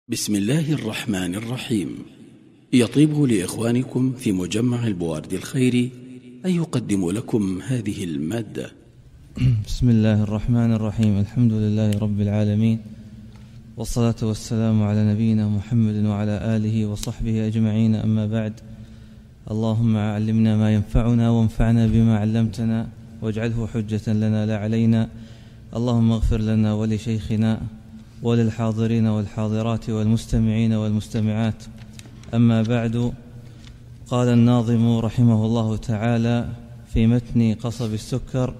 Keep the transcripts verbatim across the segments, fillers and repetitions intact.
بسم الله الرحمن الرحيم. يطيب لإخوانكم في مجمع البوارد الخيري أن يقدموا لكم هذه المادة. بسم الله الرحمن الرحيم. الحمد لله رب العالمين، والصلاة والسلام على نبينا محمد وعلى آله وصحبه أجمعين، أما بعد. اللهم علمنا ما ينفعنا وانفعنا بما علمتنا واجعله حجة لنا لا علينا. اللهم اغفر لنا ولشيخنا وللحاضرين والحاضرات والمستمعين والمستمعات، أما بعد. قال الناظم رحمه الله تعالى في متن قصب السكر: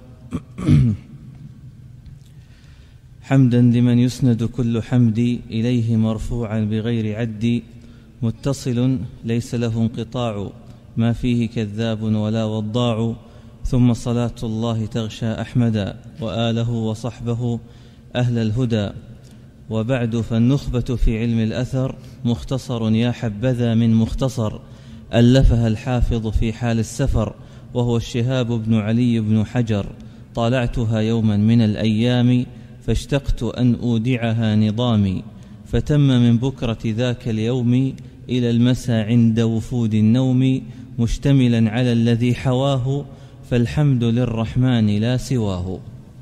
حمدا لمن يسند كل حمد إليه مرفوعا بغير عد، متصل ليس له انقطاع، ما فيه كذاب ولا وضاع. ثم صلاة الله تغشى أحمدا وآله وصحبه أهل الهدى. وبعد، فالنخبة في علم الأثر مختصر يا حبذا من مختصر، ألفها الحافظ في حال السفر، وهو الشهاب بن علي بن حجر. طالعتها يوما من الأيام فاشتقت أن أودعها نظامي، فتم من بكرة ذاك اليوم إلى المساء عند وفود النوم، مشتملا على الذي حواه، فالحمد للرحمن لا سواه.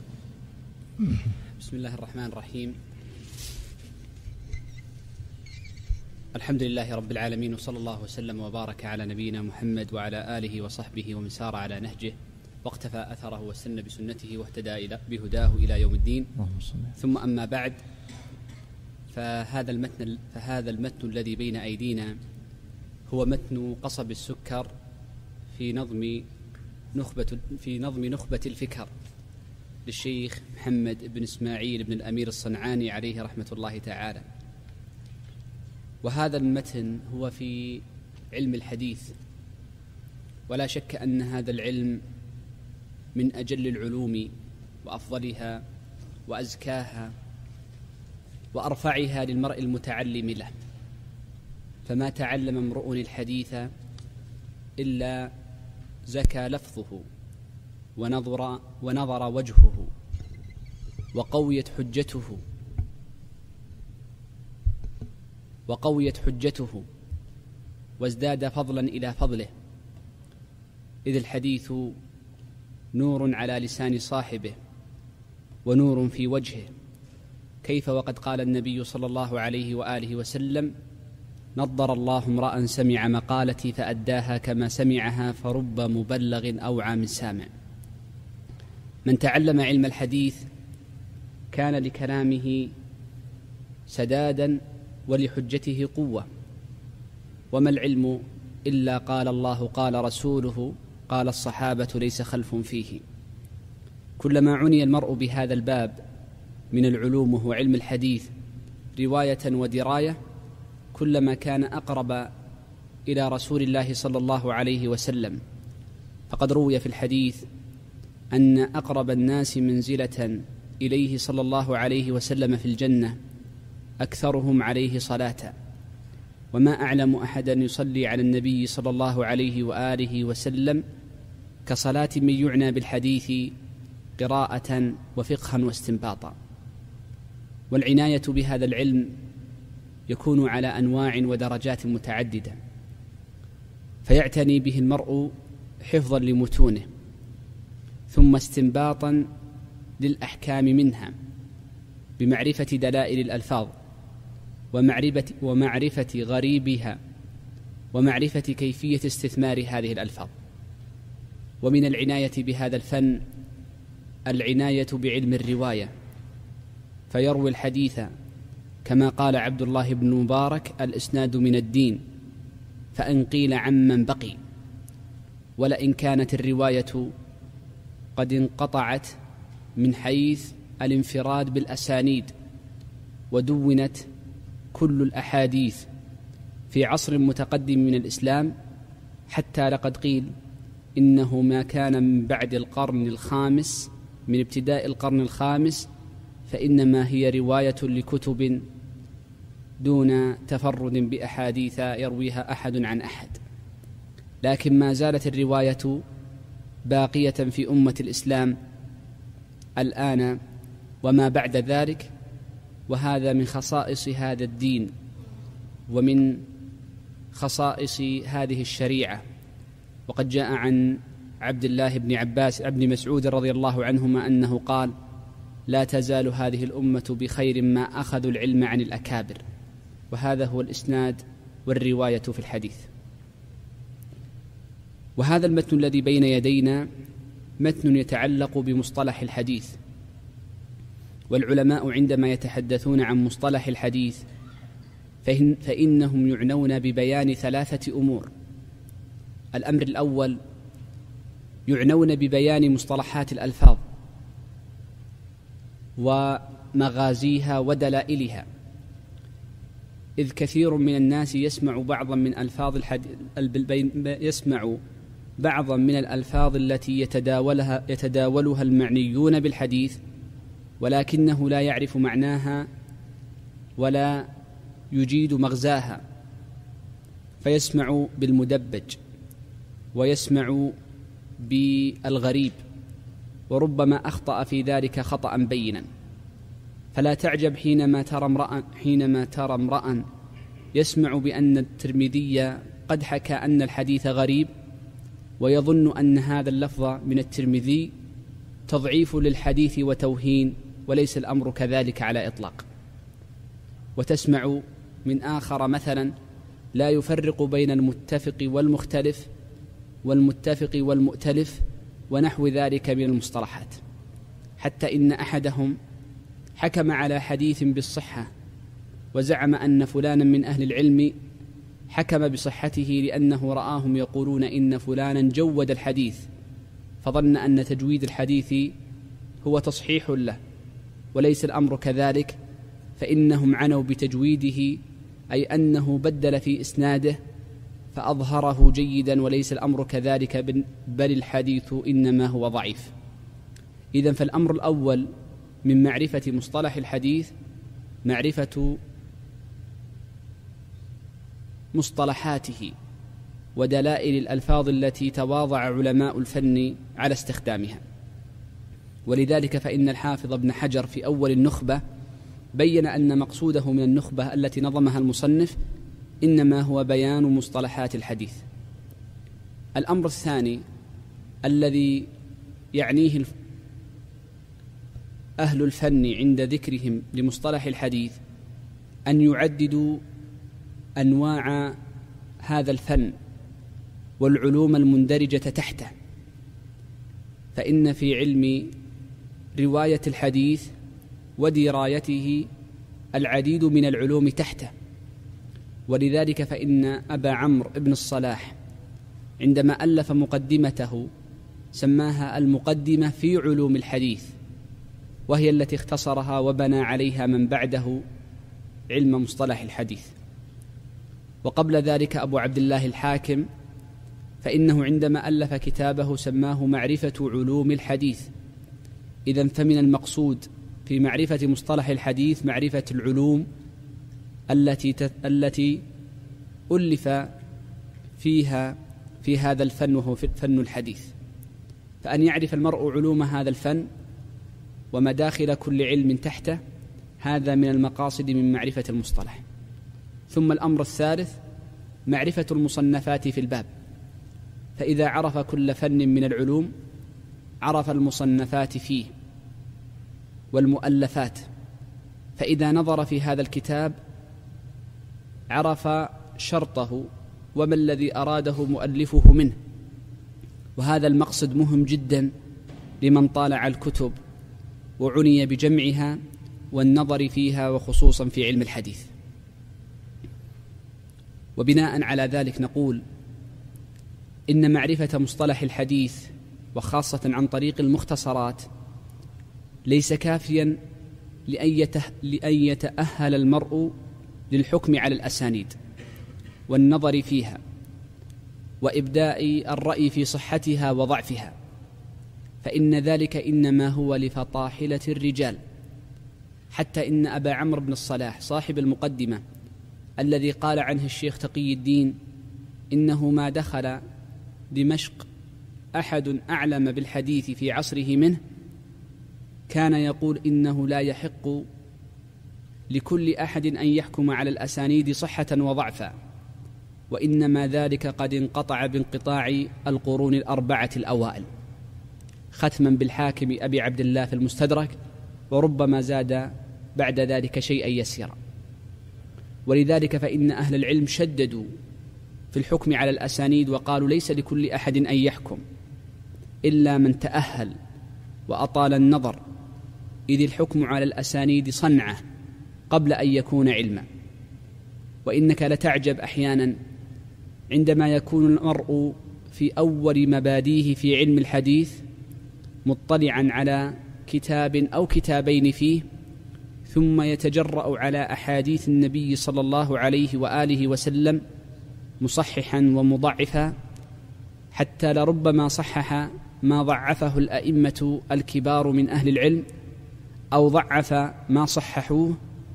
بسم الله الرحمن الرحيم. الحمد لله رب العالمين، وصلى الله وسلم وبارك على نبينا محمد وعلى آله وصحبه ومن سار على نهجه واقتفى أثره واستنى بسنته واهتدى بهداه إلى يوم الدين. ثم أما بعد، فهذا المتن فهذا المتن الذي بين أيدينا هو متن قصب السكر في نظم نخبة في نظم نخبة الفكر للشيخ محمد بن إسماعيل بن الأمير الصنعاني عليه رحمة الله تعالى. وهذا المتن هو في علم الحديث، ولا شك أن هذا العلم من أجل العلوم وأفضلها وأزكاها وأرفعها للمرء المتعلم له، فما تعلم امرؤ الحديث إلا زكى لفظه ونظر, ونظر وجهه وقويت حجته وقويت حجته وازداد فضلا إلى فضله، إذ الحديث نور على لسان صاحبه ونور في وجهه، كيف وقد قال النبي صلى الله عليه وآله وسلم: نضر الله امرأ سمع مقالتي فأداها كما سمعها، فرب مبلغ أوعى من سامع. من تعلم علم الحديث كان لكلامه سدادا ولحجته قوة. وما العلم إلا قال الله قال رسوله قال الصحابة ليس خلف فيه. كلما عني المرء بهذا الباب من العلوم وهو علم الحديث رواية ودراية، كلما كان أقرب إلى رسول الله صلى الله عليه وسلم. فقد روي في الحديث أن أقرب الناس منزلة إليه صلى الله عليه وسلم في الجنة أكثرهم عليه صلاة، وما أعلم أحدا يصلي على النبي صلى الله عليه وآله وسلم كصلاة من يعنى بالحديث قراءة وفقها واستنباطا. والعناية بهذا العلم يكون على أنواع ودرجات متعددة، فيعتني به المرء حفظا لمتونه، ثم استنباطا للأحكام منها بمعرفة دلائل الألفاظ ومعرفة, ومعرفة غريبها ومعرفة كيفية استثمار هذه الألفاظ. ومن العناية بهذا الفن العناية بعلم الرواية، فيروي الحديث كما قال عبد الله بن مبارك: الإسناد من الدين، فإن قيل عمن بقي. ولئن كانت الرواية قد انقطعت من حيث الانفراد بالأسانيد ودونت كل الأحاديث في عصر متقدم من الإسلام، حتى لقد قيل إنه ما كان من بعد القرن الخامس، من ابتداء القرن الخامس، فإنما هي رواية لكتب دون تفرد بأحاديث يرويها أحد عن أحد. لكن ما زالت الرواية باقية في أمة الإسلام الآن وما بعد ذلك، وهذا من خصائص هذا الدين ومن خصائص هذه الشريعة. وقد جاء عن عبد الله بن عباس بن مسعود رضي الله عنهما أنه قال: لا تزال هذه الأمة بخير ما أخذوا العلم عن الأكابر. وهذا هو الإسناد والرواية في الحديث. وهذا المتن الذي بين يدينا متن يتعلق بمصطلح الحديث. والعلماء عندما يتحدثون عن مصطلح الحديث فإن فإنهم يعنون ببيان ثلاثة أمور. الأمر الأول يعنون ببيان مصطلحات الألفاظ ومغازيها ودلائلها، إذ كثير من الناس يسمع بعضا من ألفاظ الحديث يسمع بعضا من الألفاظ التي يتداولها يتداولها المعنيون بالحديث، ولكنه لا يعرف معناها ولا يجيد مغزاها، فيسمع بالمدبج ويسمع بالغريب، وربما أخطأ في ذلك خطأ بينا. فلا تعجب حينما ترى امرأ حينما ترى امرأ يسمع بأن الترمذي قد حكى أن الحديث غريب، ويظن أن هذا اللفظ من الترمذي تضعيف للحديث وتوهين، وليس الأمر كذلك على إطلاق. وتسمع من آخر مثلا لا يفرق بين المتفق والمختلف والمتفق والمؤتلف ونحو ذلك من المصطلحات، حتى إن أحدهم حكم على حديث بالصحة وزعم أن فلانا من أهل العلم حكم بصحته لأنه رآهم يقولون إن فلانا جود الحديث، فظن أن تجويد الحديث هو تصحيح له، وليس الأمر كذلك، فإنهم عنوا بتجويده أي أنه بدل في إسناده فأظهره جيدا، وليس الأمر كذلك، بل الحديث إنما هو ضعيف. إذن فالأمر الأول من معرفة مصطلح الحديث معرفة مصطلحاته ودلائل الألفاظ التي تواضع علماء الفن على استخدامها. ولذلك فإن الحافظ ابن حجر في أول النخبة بين أن مقصوده من النخبة التي نظمها المصنف إنما هو بيان مصطلحات الحديث. الأمر الثاني الذي يعنيه أهل الفن عند ذكرهم لمصطلح الحديث أن يعددوا أنواع هذا الفن والعلوم المندرجة تحته، فإن في علم رواية الحديث ودرايته العديد من العلوم تحته. ولذلك فإن أبا عمرو بن الصلاح عندما ألف مقدمته سماها المقدمة في علوم الحديث، وهي التي اختصرها وبنى عليها من بعده علم مصطلح الحديث. وقبل ذلك أبو عبد الله الحاكم فإنه عندما ألف كتابه سماه معرفة علوم الحديث. إذن فمن المقصود في معرفة مصطلح الحديث معرفة العلوم التي التي ألف فيها في هذا الفن، وهو فن الحديث. فأن يعرف المرء علوم هذا الفن ومداخل كل علم تحته، هذا من المقاصد من معرفة المصطلح. ثم الأمر الثالث معرفة المصنفات في الباب، فإذا عرف كل فن من العلوم عرف المصنفات فيه والمؤلفات، فإذا نظر في هذا الكتاب عرف شرطه وما الذي أراده مؤلفه منه. وهذا المقصد مهم جدا لمن طالع الكتب وعني بجمعها والنظر فيها، وخصوصا في علم الحديث. وبناء على ذلك نقول إن معرفة مصطلح الحديث وخاصة عن طريق المختصرات ليس كافيا لأن يتأهل المرء للحكم على الأسانيد والنظر فيها وإبداء الرأي في صحتها وضعفها، فإن ذلك إنما هو لفطاحلة الرجال. حتى إن أبا عمرو بن الصلاح صاحب المقدمة الذي قال عنه الشيخ تقي الدين إنه ما دخل دمشق أحد أعلم بالحديث في عصره منه، كان يقول إنه لا يحق لكل أحد أن يحكم على الأسانيد صحة وضعفا، وإنما ذلك قد انقطع بانقطاع القرون الأربعة الأوائل، ختما بالحاكم أبي عبد الله في المستدرك، وربما زاد بعد ذلك شيئا يسيرا. ولذلك فإن أهل العلم شددوا في الحكم على الأسانيد وقالوا ليس لكل أحد أن يحكم إلا من تأهل وأطال النظر، إذ الحكم على الأسانيد صنعة قبل أن يكون علما. وإنك لتعجب أحيانا عندما يكون المرء في أول مباديه في علم الحديث مطلعا على كتاب أو كتابين فيه، ثم يتجرأ على أحاديث النبي صلى الله عليه وآله وسلم مصححا ومضعفا، حتى لربما صحح ما ضعفه الأئمة الكبار من أهل العلم، أو ضعف ما صححوه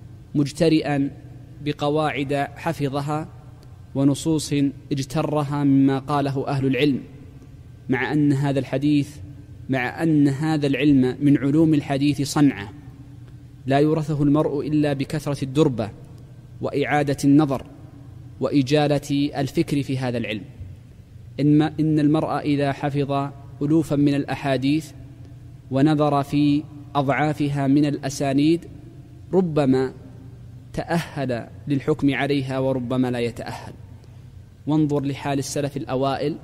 مجترئا بقواعد حفظها ونصوص اجترها مما قاله أهل العلم، مع أن هذا الحديث مع أن هذا العلم من علوم الحديث صنعة لا يورثه المرء إلا بكثرة الدربة وإعادة النظر وإجالة الفكر في هذا العلم. إن إن المرء إذا حفظ ألوفا من الأحاديث ونظر في أضعافها من الأسانيد ربما تأهل للحكم عليها وربما لا يتأهل. وانظر لحال السلف الأوائل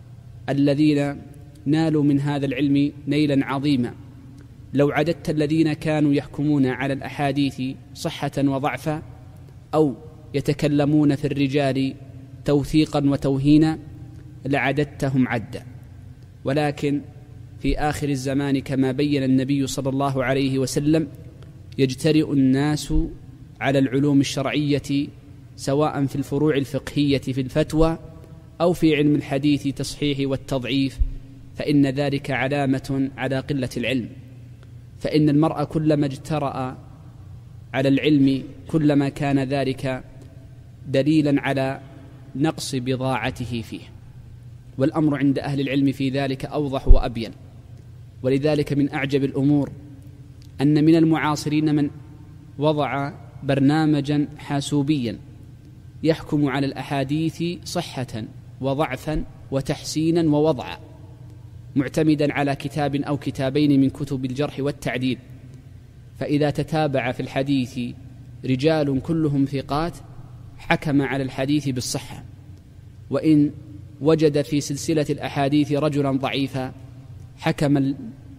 الذين نالوا من هذا العلم نيلا عظيما. لو عددت الذين كانوا يحكمون على الأحاديث صحة وضعفا أو يتكلمون في الرجال توثيقا وتوهينا لعددتهم عدا. ولكن في آخر الزمان كما بين النبي صلى الله عليه وسلم يجترئ الناس على العلوم الشرعية سواء في الفروع الفقهية في الفتوى أو في علم الحديث تصحيح والتضعيف، فإن ذلك علامة على قلة العلم. فإن المرء كلما اجترأ على العلم كلما كان ذلك دليلا على نقص بضاعته فيه، والأمر عند أهل العلم في ذلك أوضح وأبين. ولذلك من أعجب الأمور أن من المعاصرين من وضع برنامجا حاسوبيا يحكم على الأحاديث صحة وضعفا وتحسينا ووضعا، معتمدا على كتاب أو كتابين من كتب الجرح والتعديل. فإذا تتابع في الحديث رجال كلهم ثقات حكم على الحديث بالصحة، وإن وجد في سلسلة الأحاديث رجلا ضعيفا حكم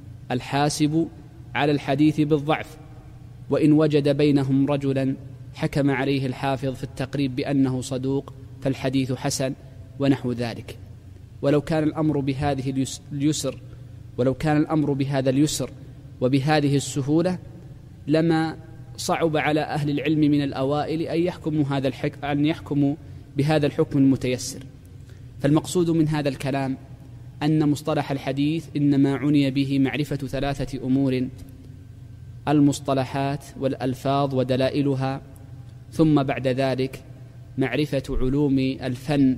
الحاسب على الحديث بالضعف، وإن وجد بينهم رجلا حكم عليه الحافظ في التقريب بأنه صدوق فالحديث حسن ونحو ذلك. ولو كان الأمر بهذه اليسر ولو كان الأمر بهذا اليسر وبهذه السهولة لما صعب على أهل العلم من الأوائل أن يحكموا هذا الحكم أن يحكموا بهذا الحكم المتيسر. فالمقصود من هذا الكلام أن مصطلح الحديث إنما عني به معرفة ثلاثة أمور: المصطلحات والألفاظ ودلائلها، ثم بعد ذلك معرفة علوم الفن،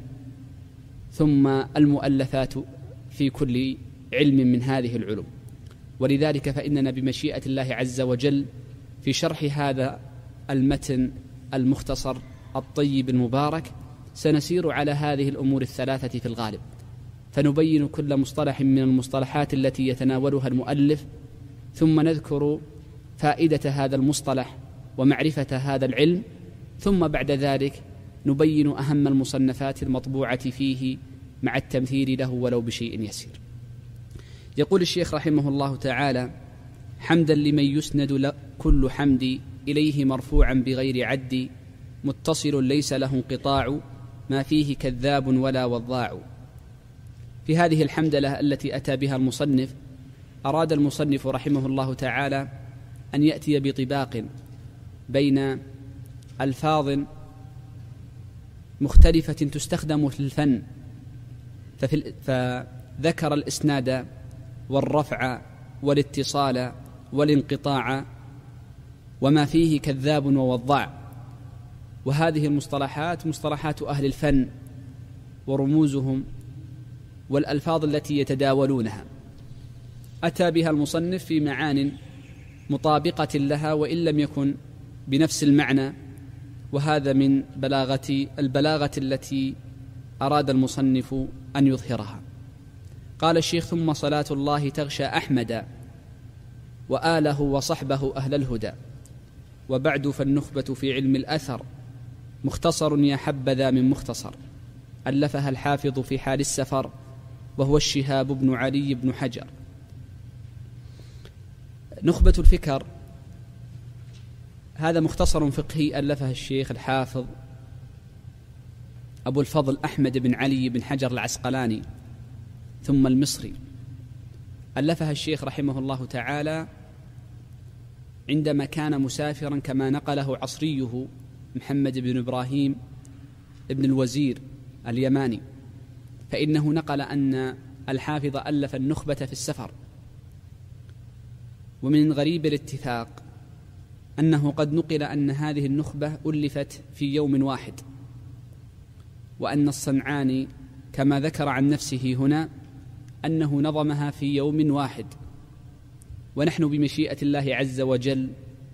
ثم المؤلفات في كل علم من هذه العلوم. ولذلك فإننا بمشيئة الله عز وجل في شرح هذا المتن المختصر الطيب المبارك سنسير على هذه الأمور الثلاثة في الغالب، فنبين كل مصطلح من المصطلحات التي يتناولها المؤلف، ثم نذكر فائدة هذا المصطلح ومعرفة هذا العلم، ثم بعد ذلك نبين أهم المصنفات المطبوعة فيه مع التمثيل له ولو بشيء يسير. يقول الشيخ رحمه الله تعالى: حمدا لمن يسند كل حمد إليه مرفوعا بغير عد، متصل ليس له انقطاع، ما فيه كذاب ولا وضاع. في هذه الحمدلة التي أتى بها المصنف أراد المصنف رحمه الله تعالى أن يأتي بطباق بين ألفاظ مختلفة تستخدم في الفن، فذكر الإسناد والرفع والاتصال والانقطاع وما فيه كذاب ووضاع. وهذه المصطلحات مصطلحات أهل الفن ورموزهم والألفاظ التي يتداولونها، أتى بها المصنف في معان مطابقة لها وإن لم يكن بنفس المعنى، وهذا من بلاغة البلاغة التي أراد المصنف أن يظهرها. قال الشيخ: ثم صلاة الله تغشى أحمد وآله وصحبه أهل الهدى، وبعد فالنخبة في علم الأثر مختصر يا حبذا من مختصر، ألفها الحافظ في حال السفر وهو الشهاب بن علي بن حجر. نخبة الفكر هذا مختصر فقهي ألفها الشيخ الحافظ أبو الفضل أحمد بن علي بن حجر العسقلاني ثم المصري، ألفها الشيخ رحمه الله تعالى عندما كان مسافرا، كما نقله عصريه محمد بن إبراهيم ابن الوزير اليماني، فإنه نقل أن الحافظ ألف النخبة في السفر. ومن غريب الاتفاق أنه قد نقل أن هذه النخبة ألفت في يوم واحد، وأن الصنعاني كما ذكر عن نفسه هنا أنه نظمها في يوم واحد. ونحن بمشيئة الله عز وجل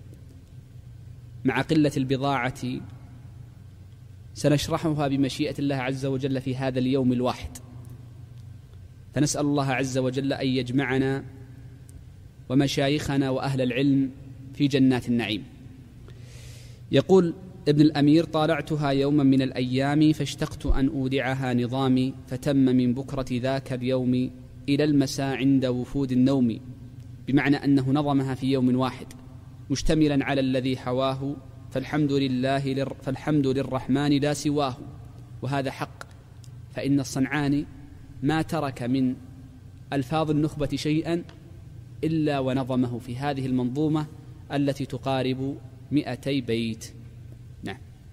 مع قلة البضاعة سنشرحها بمشيئة الله عز وجل في هذا اليوم الواحد، فنسأل الله عز وجل أن يجمعنا ومشايخنا وأهل العلم في جنات النعيم. يقول ابن الأمير: طالعتها يوما من الأيام فاشتقت أن أودعها نظامي، فتم من بكرة ذاك اليوم إلى المساء عند وفود النوم، بمعنى أنه نظمها في يوم واحد مشتملا على الذي حواه، فالحمد لله فالحمد للرحمن لا سواه. وهذا حق، فإن الصنعاني ما ترك من ألفاظ النخبة شيئا إلا ونظمه في هذه المنظومة التي تقارب مئتي بيت. نعم.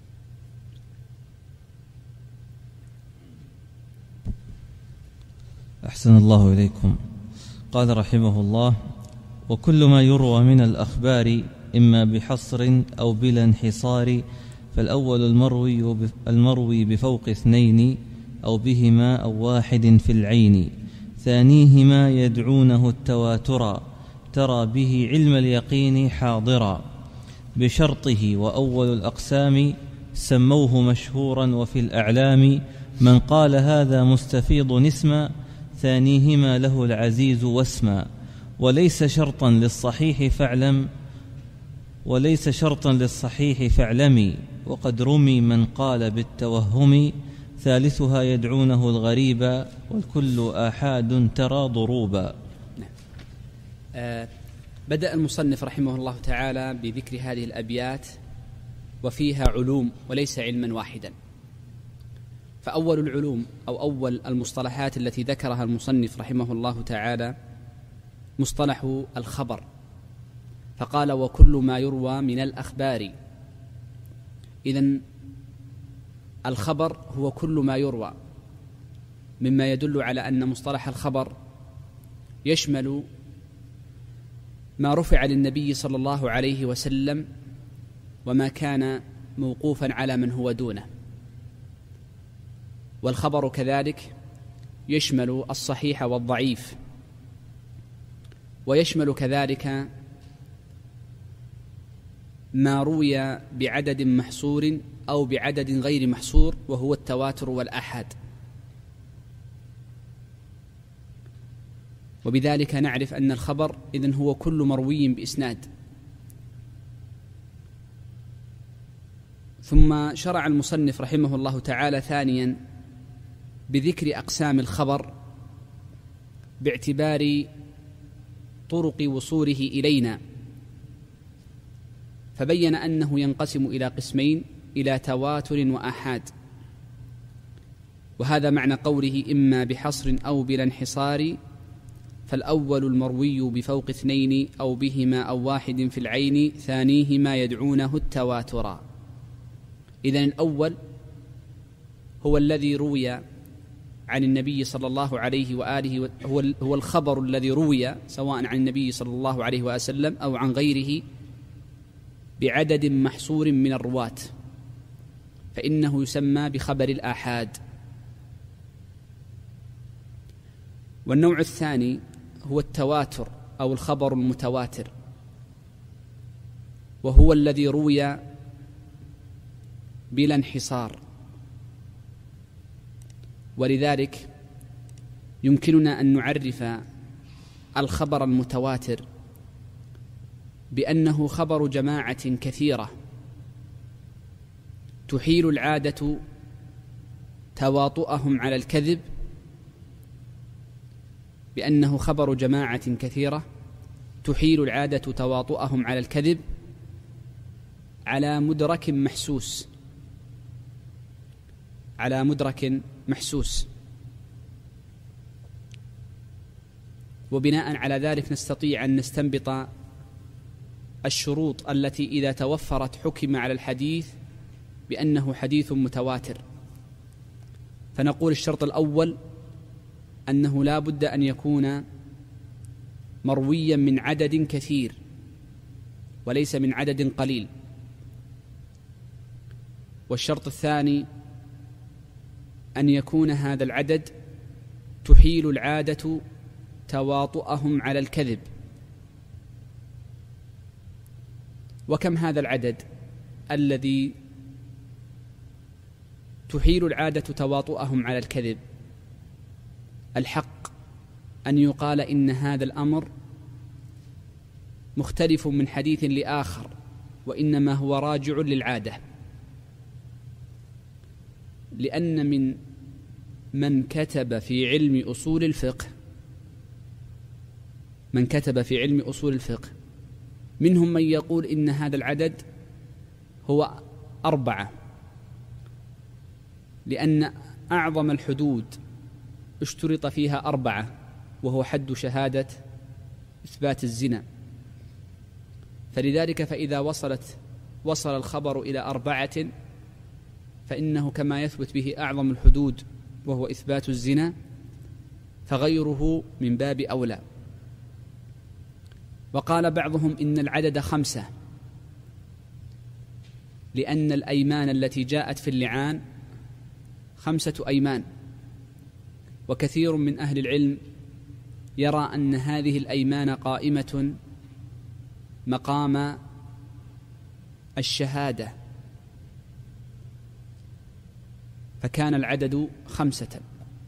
أحسن الله إليكم. قال رحمه الله: وكل ما يروى من الأخبار إما بحصر أو بلا انحصار، فالأول المروي المروي بفوق اثنين أو بهما أو واحد في العين، ثانيهما يدعونه التواترا، ترى به علم اليقين حاضرا، بشرطه. وأول الأقسام سموه مشهورا، وفي الأعلام من قال هذا مستفيض اسما، ثانيهما له العزيز واسما. وليس شرطا للصحيح فاعلم وليس شرطا للصحيح فاعلمي، وقد رمي من قال بالتوهم، ثالثها يدعونه الغريب، والكل آحاد ترى ضروبا. آه بدأ المصنف رحمه الله تعالى بذكر هذه الأبيات، وفيها علوم وليس علما واحدا. فأول العلوم أو أول المصطلحات التي ذكرها المصنف رحمه الله تعالى مصطلح الخبر، فقال: وكل ما يروى من الأخبار. إذن الخبر هو كل ما يروى، مما يدل على أن مصطلح الخبر يشمل ما رفع للنبي صلى الله عليه وسلم وما كان موقوفا على من هو دونه. والخبر كذلك يشمل الصحيح والضعيف، ويشمل كذلك ما روي بعدد محصور أو بعدد غير محصور، وهو التواتر والآحاد. وبذلك نعرف أن الخبر إذن هو كل مروي بإسناد. ثم شرع المصنف رحمه الله تعالى ثانيا بذكر أقسام الخبر باعتبار طرق وصوله إلينا، فبين أنه ينقسم إلى قسمين: إلى تواتر وآحاد. وهذا معنى قوله: إما بحصر أو بلا انحصار، فالأول المروي بفوق اثنين أو بهما أو واحد في العين، ثانيهما يدعونه التواترا. إذن الأول هو الذي روي عن النبي صلى الله عليه وآله، هو هو الخبر الذي روي سواء عن النبي صلى الله عليه وسلم أو عن غيره بعدد محصور من الرواة، فإنه يسمى بخبر الآحاد. والنوع الثاني هو التواتر أو الخبر المتواتر، وهو الذي روي بلا انحصار. ولذلك يمكننا أن نعرف الخبر المتواتر بأنه خبر جماعة كثيرة تحيل العادة تواطؤهم على الكذب، بأنه خبر جماعة كثيرة تحيل العادة تواطؤهم على الكذب على مدرك محسوس على مدرك محسوس وبناء على ذلك نستطيع أن نستنبط الشروط التي إذا توفرت حكم على الحديث بأنه حديث متواتر. فنقول الشرط الأول أنه لا بد أن يكون مرويا من عدد كثير وليس من عدد قليل. والشرط الثاني أن يكون هذا العدد تحيل العادة تواطؤهم على الكذب. وكم هذا العدد الذي تحيل العادة تواطؤهم على الكذب؟ الحق أن يقال إن هذا الأمر مختلف من حديث لآخر، وإنما هو راجع للعادة، لأن من من كتب في علم أصول الفقه من كتب في علم أصول الفقه منهم من يقول إن هذا العدد هو أربعة، لأن أعظم الحدود اشترط فيها أربعة، وهو حد شهادة إثبات الزنا. فلذلك فإذا وصلت وصل الخبر إلى أربعة فإنه كما يثبت به أعظم الحدود وهو إثبات الزنا، فغيره من باب أولى. وقال بعضهم إن العدد خمسة، لأن الأيمان التي جاءت في اللعان خمسة أيمان، وكثير من أهل العلم يرى أن هذه الأيمان قائمة مقام الشهادة، فكان العدد خمسة.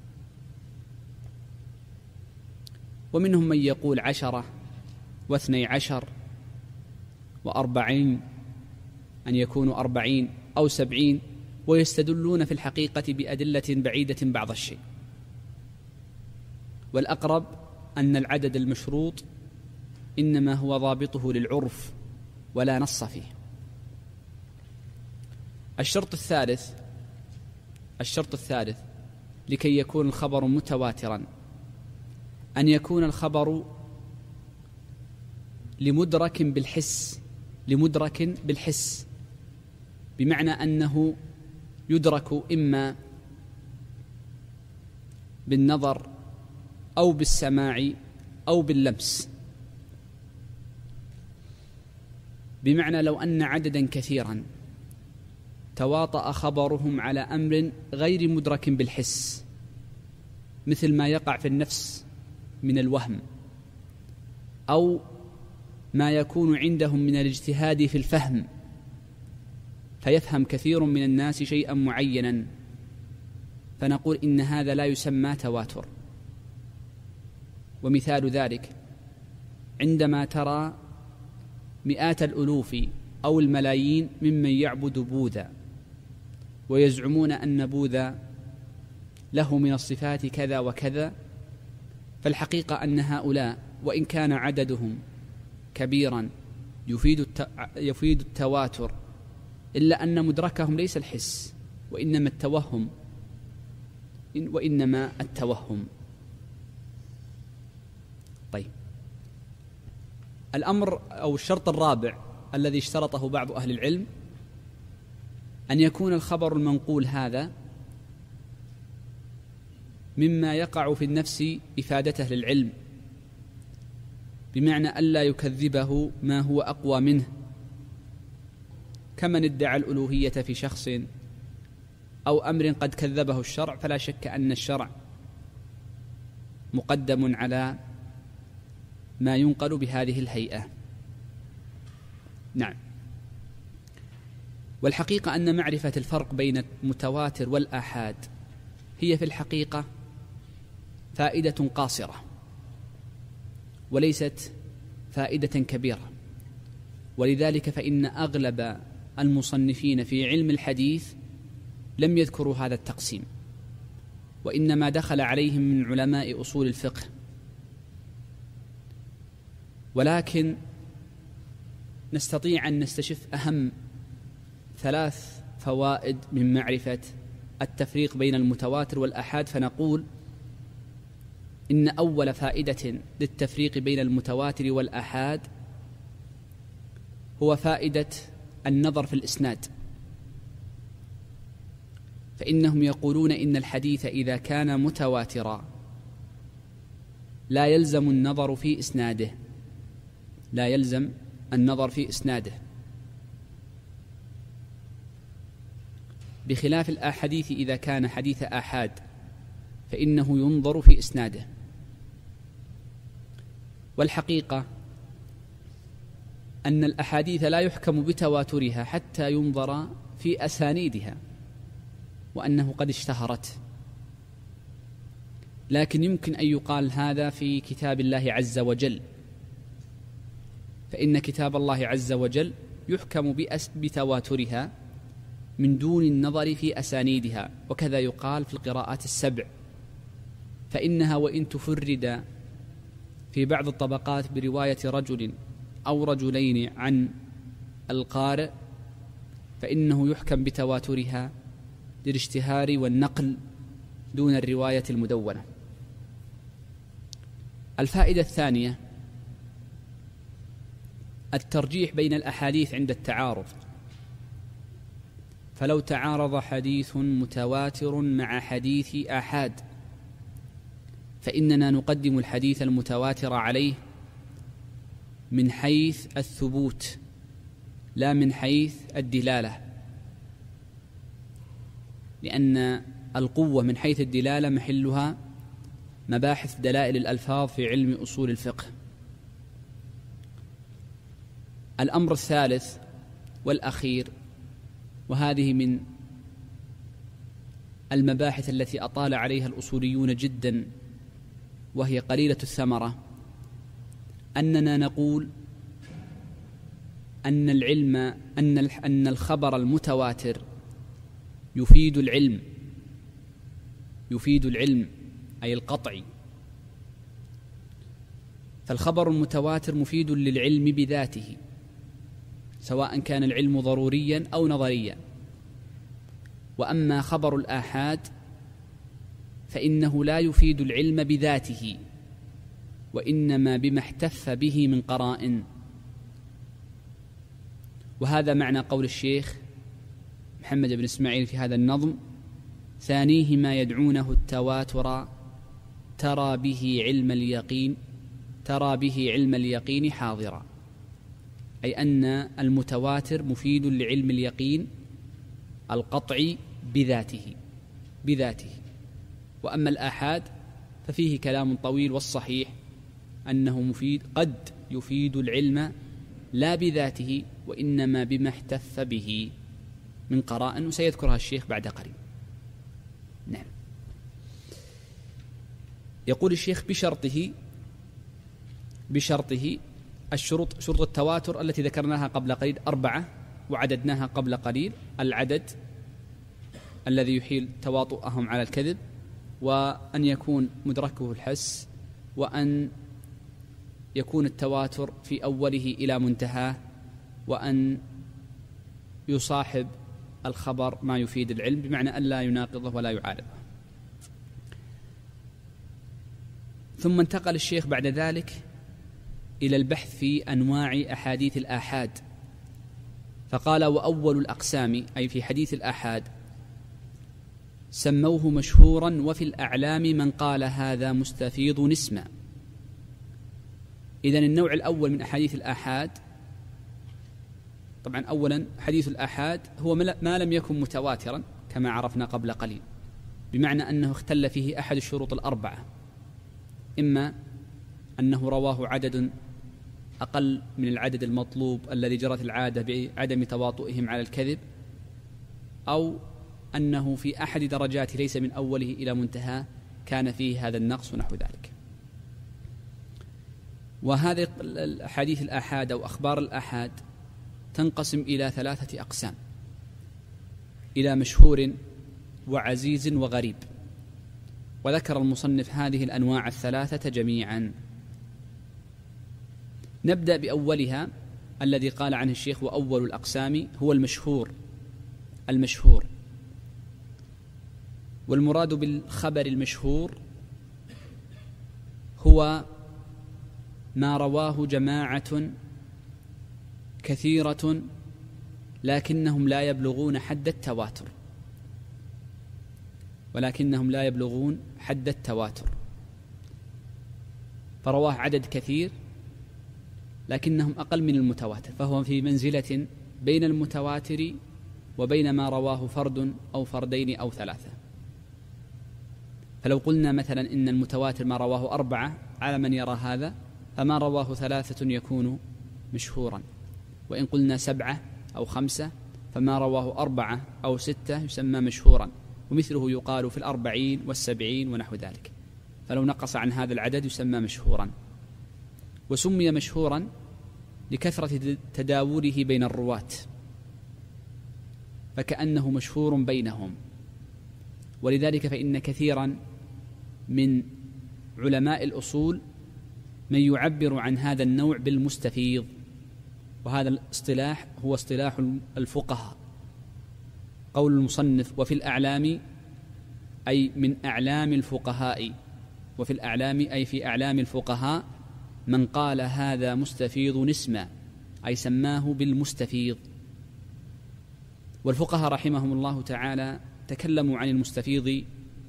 ومنهم من يقول عشرة واثني عشر وأربعين، أن يكونوا أربعين أو سبعين، ويستدلون في الحقيقة بأدلة بعيدة بعض الشيء. والأقرب أن العدد المشروط إنما هو ضابطه للعرف ولا نص فيه. الشرط الثالث الشرط الثالث لكي يكون الخبر متواترا أن يكون الخبر لمدرك بالحس لمدرك بالحس بمعنى أنه يدرك إما بالنظر أو بالسماع أو باللمس. بمعنى لو أن عددا كثيرا تواطأ خبرهم على أمر غير مدرك بالحس، مثل ما يقع في النفس من الوهم، أو ما يكون عندهم من الاجتهاد في الفهم، فيفهم كثير من الناس شيئا معينا، فنقول إن هذا لا يسمى تواتر. ومثال ذلك عندما ترى مئات الألوف أو الملايين ممن يعبد بوذا ويزعمون أن بوذا له من الصفات كذا وكذا، فالحقيقة أن هؤلاء وإن كان عددهم كبيرا يفيد يفيد التواتر، إلا أن مدركهم ليس الحس وإنما التوهم وإنما التوهم. طيب، الأمر أو الشرط الرابع الذي اشترطه بعض أهل العلم أن يكون الخبر المنقول هذا مما يقع في النفس إفادته للعلم، بمعنى ألا يكذبه ما هو أقوى منه، كمن ادعى الألوهية في شخص أو أمر قد كذبه الشرع، فلا شك أن الشرع مقدم على ما ينقل بهذه الهيئة. نعم. والحقيقة أن معرفة الفرق بين المتواتر والآحاد هي في الحقيقة فائدة قاصرة وليست فائدة كبيرة، ولذلك فإن أغلب المصنفين في علم الحديث لم يذكروا هذا التقسيم، وإنما دخل عليهم من علماء أصول الفقه. ولكن نستطيع أن نستشف أهم ثلاث فوائد من معرفة التفريق بين المتواتر والآحاد، فنقول إن أول فائدة للتفريق بين المتواتر والآحاد هو فائدة النظر في الإسناد، فإنهم يقولون إن الحديث إذا كان متواترا لا يلزم النظر في إسناده لا يلزم النظر في إسناده بخلاف الأحاديث إذا كان حديث آحاد فإنه ينظر في إسناده. والحقيقة أن الأحاديث لا يحكم بتواترها حتى ينظر في أسانيدها وأنه قد اشتهرت، لكن يمكن أن يقال هذا في كتاب الله عز وجل، فإن كتاب الله عز وجل يحكم بتواترها من دون النظر في أسانيدها، وكذا يقال في القراءات السبع، فإنها وإن تفرد في بعض الطبقات برواية رجل أو رجلين عن القارئ فإنه يحكم بتواترها للاشتهار والنقل دون الرواية المدونة. الفائدة الثانية الترجيح بين الأحاديث عند التعارض، فلو تعارض حديث متواتر مع حديث آحاد فإننا نقدم الحديث المتواتر عليه من حيث الثبوت لا من حيث الدلالة، لأن القوة من حيث الدلالة محلها مباحث دلائل الألفاظ في علم أصول الفقه. الأمر الثالث والأخير، وهذه من المباحث التي أطال عليها الأصوليون جدا وهي قليلة الثمرة، أننا نقول أن العلم أن أن الخبر المتواتر يفيد العلم يفيد العلم أي القطعي، فالخبر المتواتر مفيد للعلم بذاته سواء كان العلم ضروريا أو نظريا. وأما خبر الآحاد فإنه لا يفيد العلم بذاته وإنما بما احتف به من قرائن، وهذا معنى قول الشيخ محمد بن إسماعيل في هذا النظم: ثانيه ما يدعونه التواتر ترى به علم اليقين ترى به علم اليقين حاضرا، أي أن المتواتر مفيد لعلم اليقين القطعي بذاته بذاته وأما الآحاد ففيه كلام طويل، والصحيح أنه مفيد قد يفيد العلم لا بذاته وإنما بما احتف به من قرائن، وسيذكرها الشيخ بعد قليل. نعم. يقول الشيخ بشرطه بشرطه الشروط شروط التواتر التي ذكرناها قبل قليل أربعة وعددناها قبل قليل: العدد الذي يحيل تواطؤهم على الكذب، وأن يكون مدركه الحس، وأن يكون التواتر في أوله إلى منتهاه، وأن يصاحب الخبر ما يفيد العلم بمعنى أن لا يناقضه ولا يعارضه. ثم انتقل الشيخ بعد ذلك إلى البحث في أنواع أحاديث الآحاد، فقال: وأول الأقسام أي في حديث الآحاد سموه مشهورا وفي الأعلام من قال هذا مستفيض نسمة. إذن النوع الأول من أحاديث الآحاد، طبعا أولا حديث الآحاد هو ما لم يكن متواترا كما عرفنا قبل قليل، بمعنى أنه اختل فيه أحد الشروط الأربعة، إما أنه رواه عدد أقل من العدد المطلوب الذي جرت العادة بعدم تواطؤهم على الكذب، أو أنه في أحد درجات ليس من أوله إلى منتهى كان فيه هذا النقص ونحو ذلك. وهذه الأحاديث الآحاد أو أخبار الآحاد تنقسم إلى ثلاثة أقسام: إلى مشهور وعزيز وغريب، وذكر المصنف هذه الأنواع الثلاثة جميعا. نبدأ بأولها الذي قال عنه الشيخ: وأول الأقسام هو المشهور. المشهور، والمراد بالخبر المشهور هو ما رواه جماعة كثيرة لكنهم لا يبلغون حد التواتر ولكنهم لا يبلغون حد التواتر فرواه عدد كثير لكنهم أقل من المتواتر، فهو في منزلة بين المتواتر وبين ما رواه فرد أو فردين أو ثلاثة. فلو قلنا مثلا إن المتواتر ما رواه أربعة على من يرى هذا، فما رواه ثلاثة يكون مشهورا، وإن قلنا سبعة أو خمسة فما رواه أربعة أو ستة يسمى مشهورا، ومثله يقال في الأربعين والسبعين ونحو ذلك، فلو نقص عن هذا العدد يسمى مشهورا. وسمي مشهورا لكثرة تداوله بين الرواة، فكأنه مشهور بينهم، ولذلك فإن كثيرا من علماء الأصول من يعبر عن هذا النوع بالمستفيض، وهذا الاصطلاح هو اصطلاح الفقهاء. قول المصنف: وفي الأعلام، أي من أعلام الفقهاء، وفي الأعلام أي في أعلام الفقهاء، من قال هذا مستفيض اسما، أي سماه بالمستفيض. والفقهاء رحمهم الله تعالى تكلموا عن المستفيض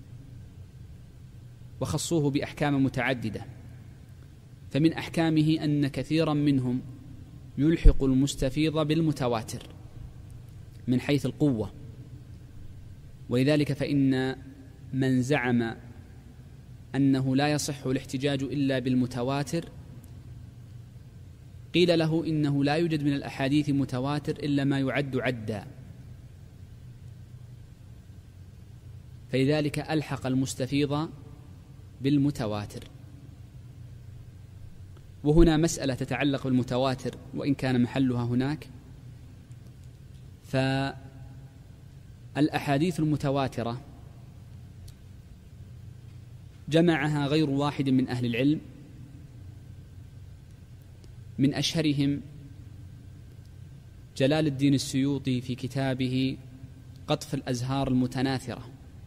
وخصوه بأحكام متعددة، فمن أحكامه أن كثيرا منهم يلحق المستفيض بالمتواتر من حيث القوة، ولذلك فإن من زعم أنه لا يصح الاحتجاج إلا بالمتواتر قيل له إنه لا يوجد من الأحاديث متواتر إلا ما يعد عدا، فلذلك ألحق المستفيض بالمتواتر. وهنا مسألة تتعلق بالمتواتر وإن كان محلها هناك، فالأحاديث المتواترة جمعها غير واحد من أهل العلم، من أشهرهم جلال الدين السيوطي في كتابه قطف الأزهار المتناثرة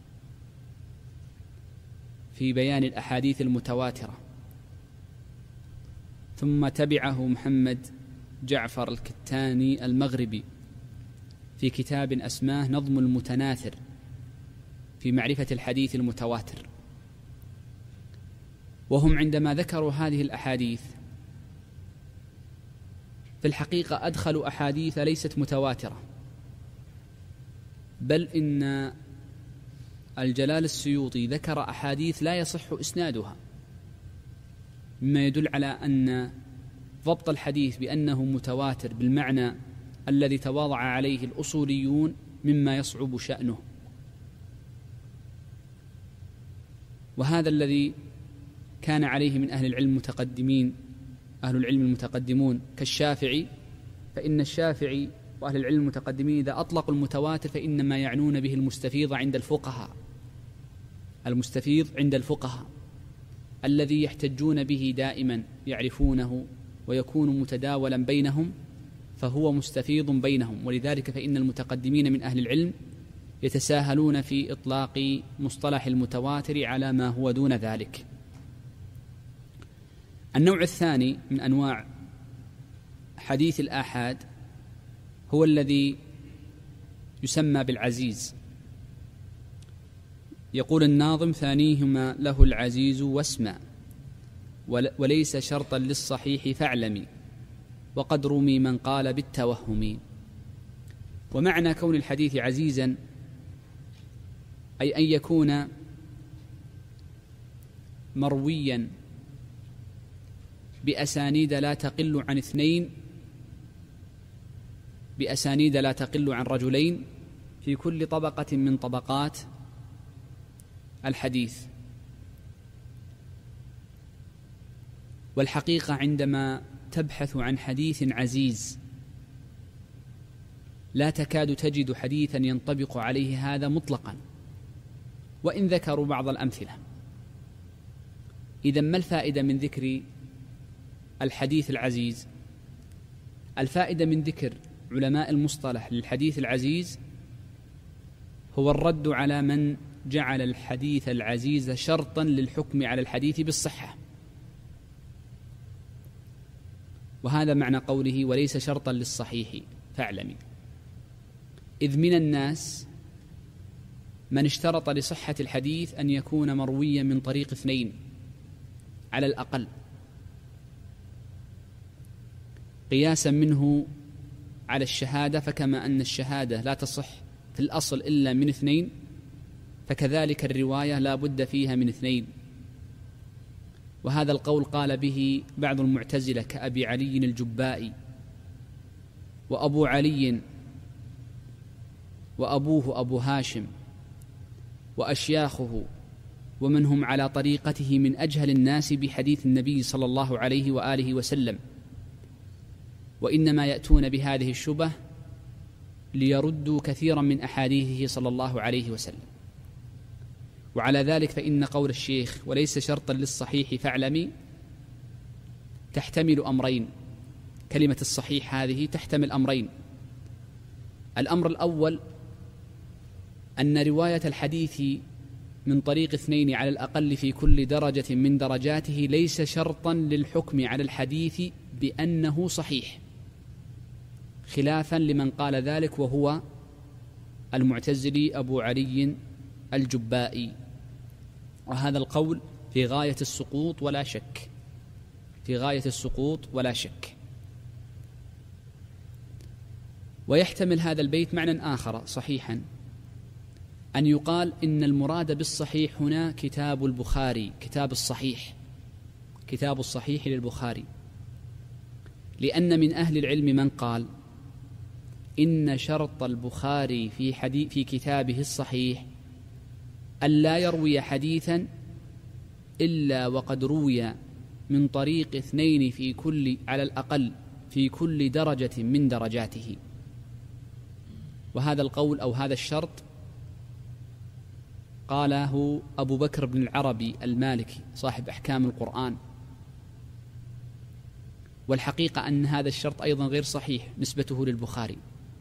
في بيان الأحاديث المتواترة، ثم تبعه محمد جعفر الكتاني المغربي في كتاب أسماه نظم المتناثر في معرفة الحديث المتواتر. وهم عندما ذكروا هذه الأحاديث في الحقيقة أدخلوا أحاديث ليست متواترة، بل إن الجلال السيوطي ذكر أحاديث لا يصح إسنادها، مما يدل على أن ضبط الحديث بأنه متواتر بالمعنى الذي تواضع عليه الأصوليون مما يصعب شأنه. وهذا الذي كان عليه من أهل العلم المتقدمين أهل العلم المتقدمون كالشافعي، فإن الشافعي وأهل العلم المتقدمين إذا أطلقوا المتواتر فإنما يعنون به المستفيض عند الفقهاء، المستفيض عند الفقهاء الذي يحتجون به دائما، يعرفونه ويكون متداولا بينهم، فهو مستفيض بينهم. ولذلك فإن المتقدمين من أهل العلم يتساهلون في إطلاق مصطلح المتواتر على ما هو دون ذلك. النوع الثاني من أنواع حديث الآحاد هو الذي يسمى بالعزيز. يقول الناظم: ثانيهما له العزيز واسمع، وليس شرطا للصحيح فاعلمي، وقد رمي من قال بالتوهم. ومعنى كون الحديث عزيزا أي أن يكون مرويا بأسانيد لا تقل عن اثنين، بأسانيد لا تقل عن رجلين في كل طبقة من طبقات الحديث. والحقيقة عندما تبحث عن حديث عزيز لا تكاد تجد حديثا ينطبق عليه هذا مطلقا، وإن ذكروا بعض الأمثلة. إذن ما الفائدة من ذكر الحديث العزيز؟ الفائدة من ذكر علماء المصطلح للحديث العزيز هو الرد على من جعل الحديث العزيز شرطا للحكم على الحديث بالصحة، وهذا معنى قوله وليس شرطا للصحيح فاعلمي. إذ من الناس من اشترط لصحة الحديث أن يكون مرويا من طريق اثنين على الأقل، قياسا منه على الشهادة، فكما أن الشهادة لا تصح في الأصل إلا من اثنين، فكذلك الرواية لا بد فيها من اثنين. وهذا القول قال به بعض المعتزلة كأبي علي الجبائي، وأبو علي وأبوه أبو هاشم وأشياخه ومن هم على طريقته من أجهل الناس بحديث النبي صلى الله عليه وآله وسلم، وإنما يأتون بهذه الشبه ليردوا كثيرا من أحاديثه صلى الله عليه وسلم. وعلى ذلك فإن قول الشيخ وليس شرطا للصحيح فاعلمي تحتمل أمرين. كلمة الصحيح هذه تحتمل أمرين. الأمر الأول أن رواية الحديث من طريق اثنين على الأقل في كل درجة من درجاته ليس شرطا للحكم على الحديث بأنه صحيح، خلافا لمن قال ذلك وهو المعتزلي أبو علي الجبائي. وهذا القول في غاية السقوط ولا شك، في غاية السقوط ولا شك. ويحتمل هذا البيت معنى آخر صحيحا، أن يقال إن المراد بالصحيح هنا كتاب البخاري، كتاب الصحيح، كتاب الصحيح للبخاري، لأن من أهل العلم من قال إن شرط البخاري في حديث في كتابه الصحيح ألا يروي حديثا إلا وقد روي من طريق اثنين في كل على الأقل في كل درجة من درجاته. وهذا القول أو هذا الشرط قاله أبو بكر بن العربي المالكي صاحب أحكام القرآن. والحقيقة أن هذا الشرط أيضا غير صحيح نسبته للبخاري.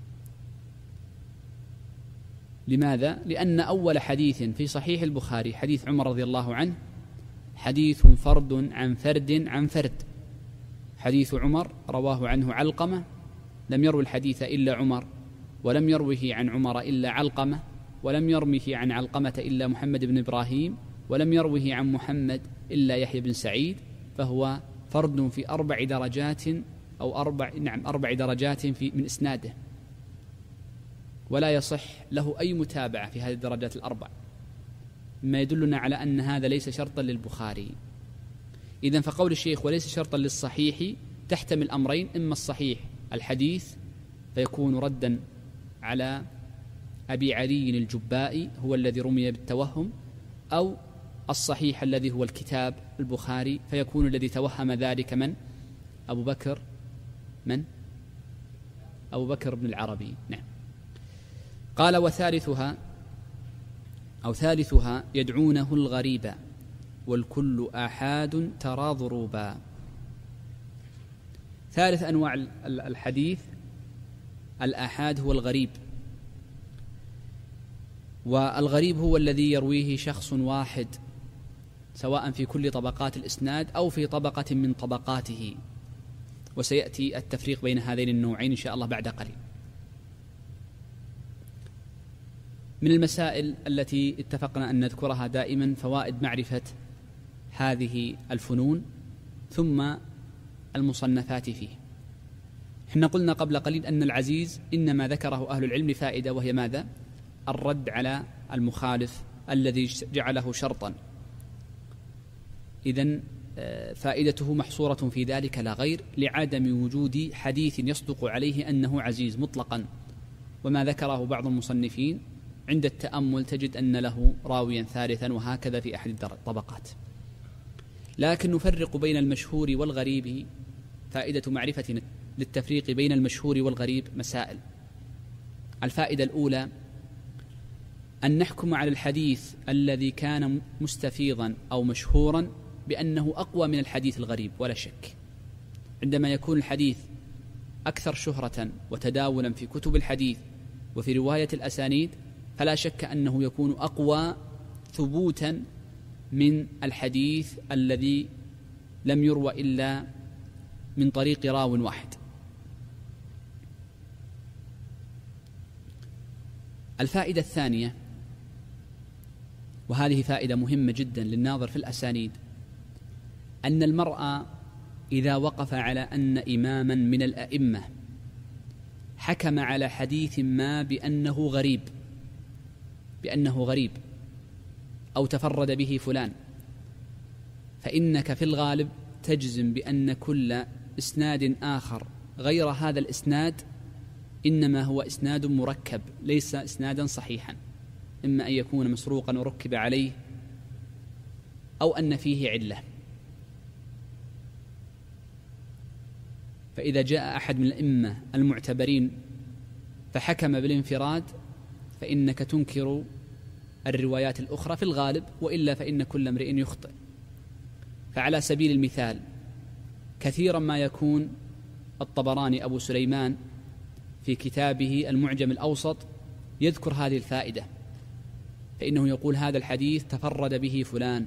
لماذا؟ لأن أول حديث في صحيح البخاري حديث عمر رضي الله عنه حديث فرد عن فرد عن فرد. حديث عمر رواه عنه علقمة، لم يروي الحديث إلا عمر، ولم يروه عن عمر إلا علقمة، ولم يروه عن علقمة إلا محمد بن إبراهيم، ولم يروه عن محمد إلا يحيى بن سعيد، فهو فرد في أربع درجات أو أربع نعم أربع درجات في من إسناده، ولا يصح له أي متابعة في هذه الدرجات الأربع، مما يدلنا على أن هذا ليس شرطا للبخاري. إذن فقول الشيخ وليس شرطا للصحيح تحتمل أمرين: إما الصحيح الحديث فيكون ردا على أبي علي الجبائي هو الذي رمي بالتوهم، أو الصحيح الذي هو الكتاب البخاري فيكون الذي توهم ذلك من؟ أبو بكر من؟ أبو بكر بن العربي. نعم. قال وثالثها أو ثالثها يدعونه الغريب والكل آحاد ترى ضروبا. ثالث أنواع الحديث الآحاد هو الغريب، والغريب هو الذي يرويه شخص واحد سواء في كل طبقات الإسناد أو في طبقة من طبقاته، وسيأتي التفريق بين هذين النوعين إن شاء الله بعد قليل. من المسائل التي اتفقنا أن نذكرها دائما فوائد معرفة هذه الفنون ثم المصنفات فيه. احنا قلنا قبل قليل أن العزيز إنما ذكره أهل العلم لفائدة، وهي ماذا؟ الرد على المخالف الذي جعله شرطا. إذن فائدته محصورة في ذلك لا غير، لعدم وجود حديث يصدق عليه أنه عزيز مطلقا، وما ذكره بعض المصنفين عند التأمل تجد أن له راويا ثالثا، وهكذا في أحد الطبقات. لكن نفرق بين المشهور والغريب. فائدة معرفتنا للتفريق بين المشهور والغريب مسائل. الفائدة الأولى أن نحكم على الحديث الذي كان مستفيضا أو مشهورا بأنه أقوى من الحديث الغريب ولا شك. عندما يكون الحديث أكثر شهرة وتداولا في كتب الحديث وفي رواية الأسانيد فلا شك أنه يكون أقوى ثبوتا من الحديث الذي لم يروى إلا من طريق راو واحد. الفائدة الثانية، وهذه فائدة مهمة جدا للناظر في الأسانيد، أن المرء إذا وقف على أن إماما من الأئمة حكم على حديث ما بأنه غريب بأنه غريب أو تفرد به فلان، فإنك في الغالب تجزم بأن كل إسناد آخر غير هذا الإسناد إنما هو إسناد مركب ليس إسنادا صحيحا، إما أن يكون مسروقا وركب عليه أو أن فيه علة. فإذا جاء أحد من الأئمة المعتبرين فحكم بالانفراد فإنك تنكر الروايات الأخرى في الغالب، وإلا فإن كل امرئ يخطئ. فعلى سبيل المثال كثيرا ما يكون الطبراني أبو سليمان في كتابه المعجم الأوسط يذكر هذه الفائدة، فإنه يقول هذا الحديث تفرد به فلان،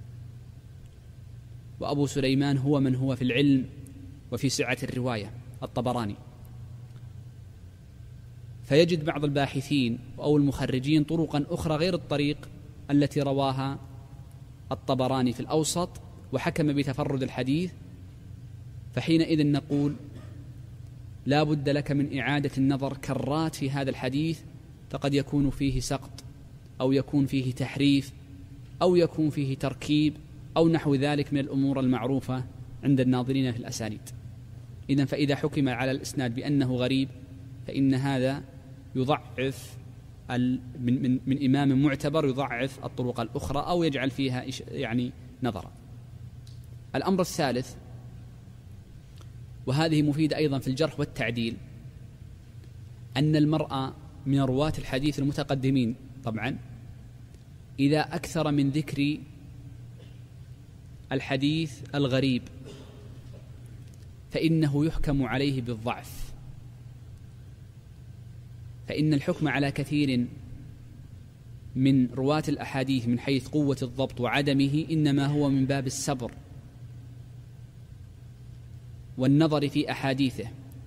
وأبو سليمان هو من هو في العلم وفي سعة الرواية الطبراني. فيجد بعض الباحثين أو المخرجين طرقا أخرى غير الطريق التي رواها الطبراني في الأوسط وحكم بتفرد الحديث، فحينئذ نقول لا بد لك من إعادة النظر كرات في هذا الحديث، فقد يكون فيه سقط أو يكون فيه تحريف أو يكون فيه تركيب أو نحو ذلك من الأمور المعروفة عند الناظرين في الأسانيد. إذن فإذا حكم على الإسناد بأنه غريب فإن هذا يضعف من, من, من إمام معتبر يضعف الطرق الأخرى أو يجعل فيها يعني نظرا. الأمر الثالث، وهذه مفيدة أيضا في الجرح والتعديل، أن المرء من رواة الحديث المتقدمين طبعا إذا أكثر من ذكر الحديث الغريب فإنه يحكم عليه بالضعف، فإن الحكم على كثير من رواة الأحاديث من حيث قوة الضبط وعدمه إنما هو من باب الصبر والنظر في أحاديثه.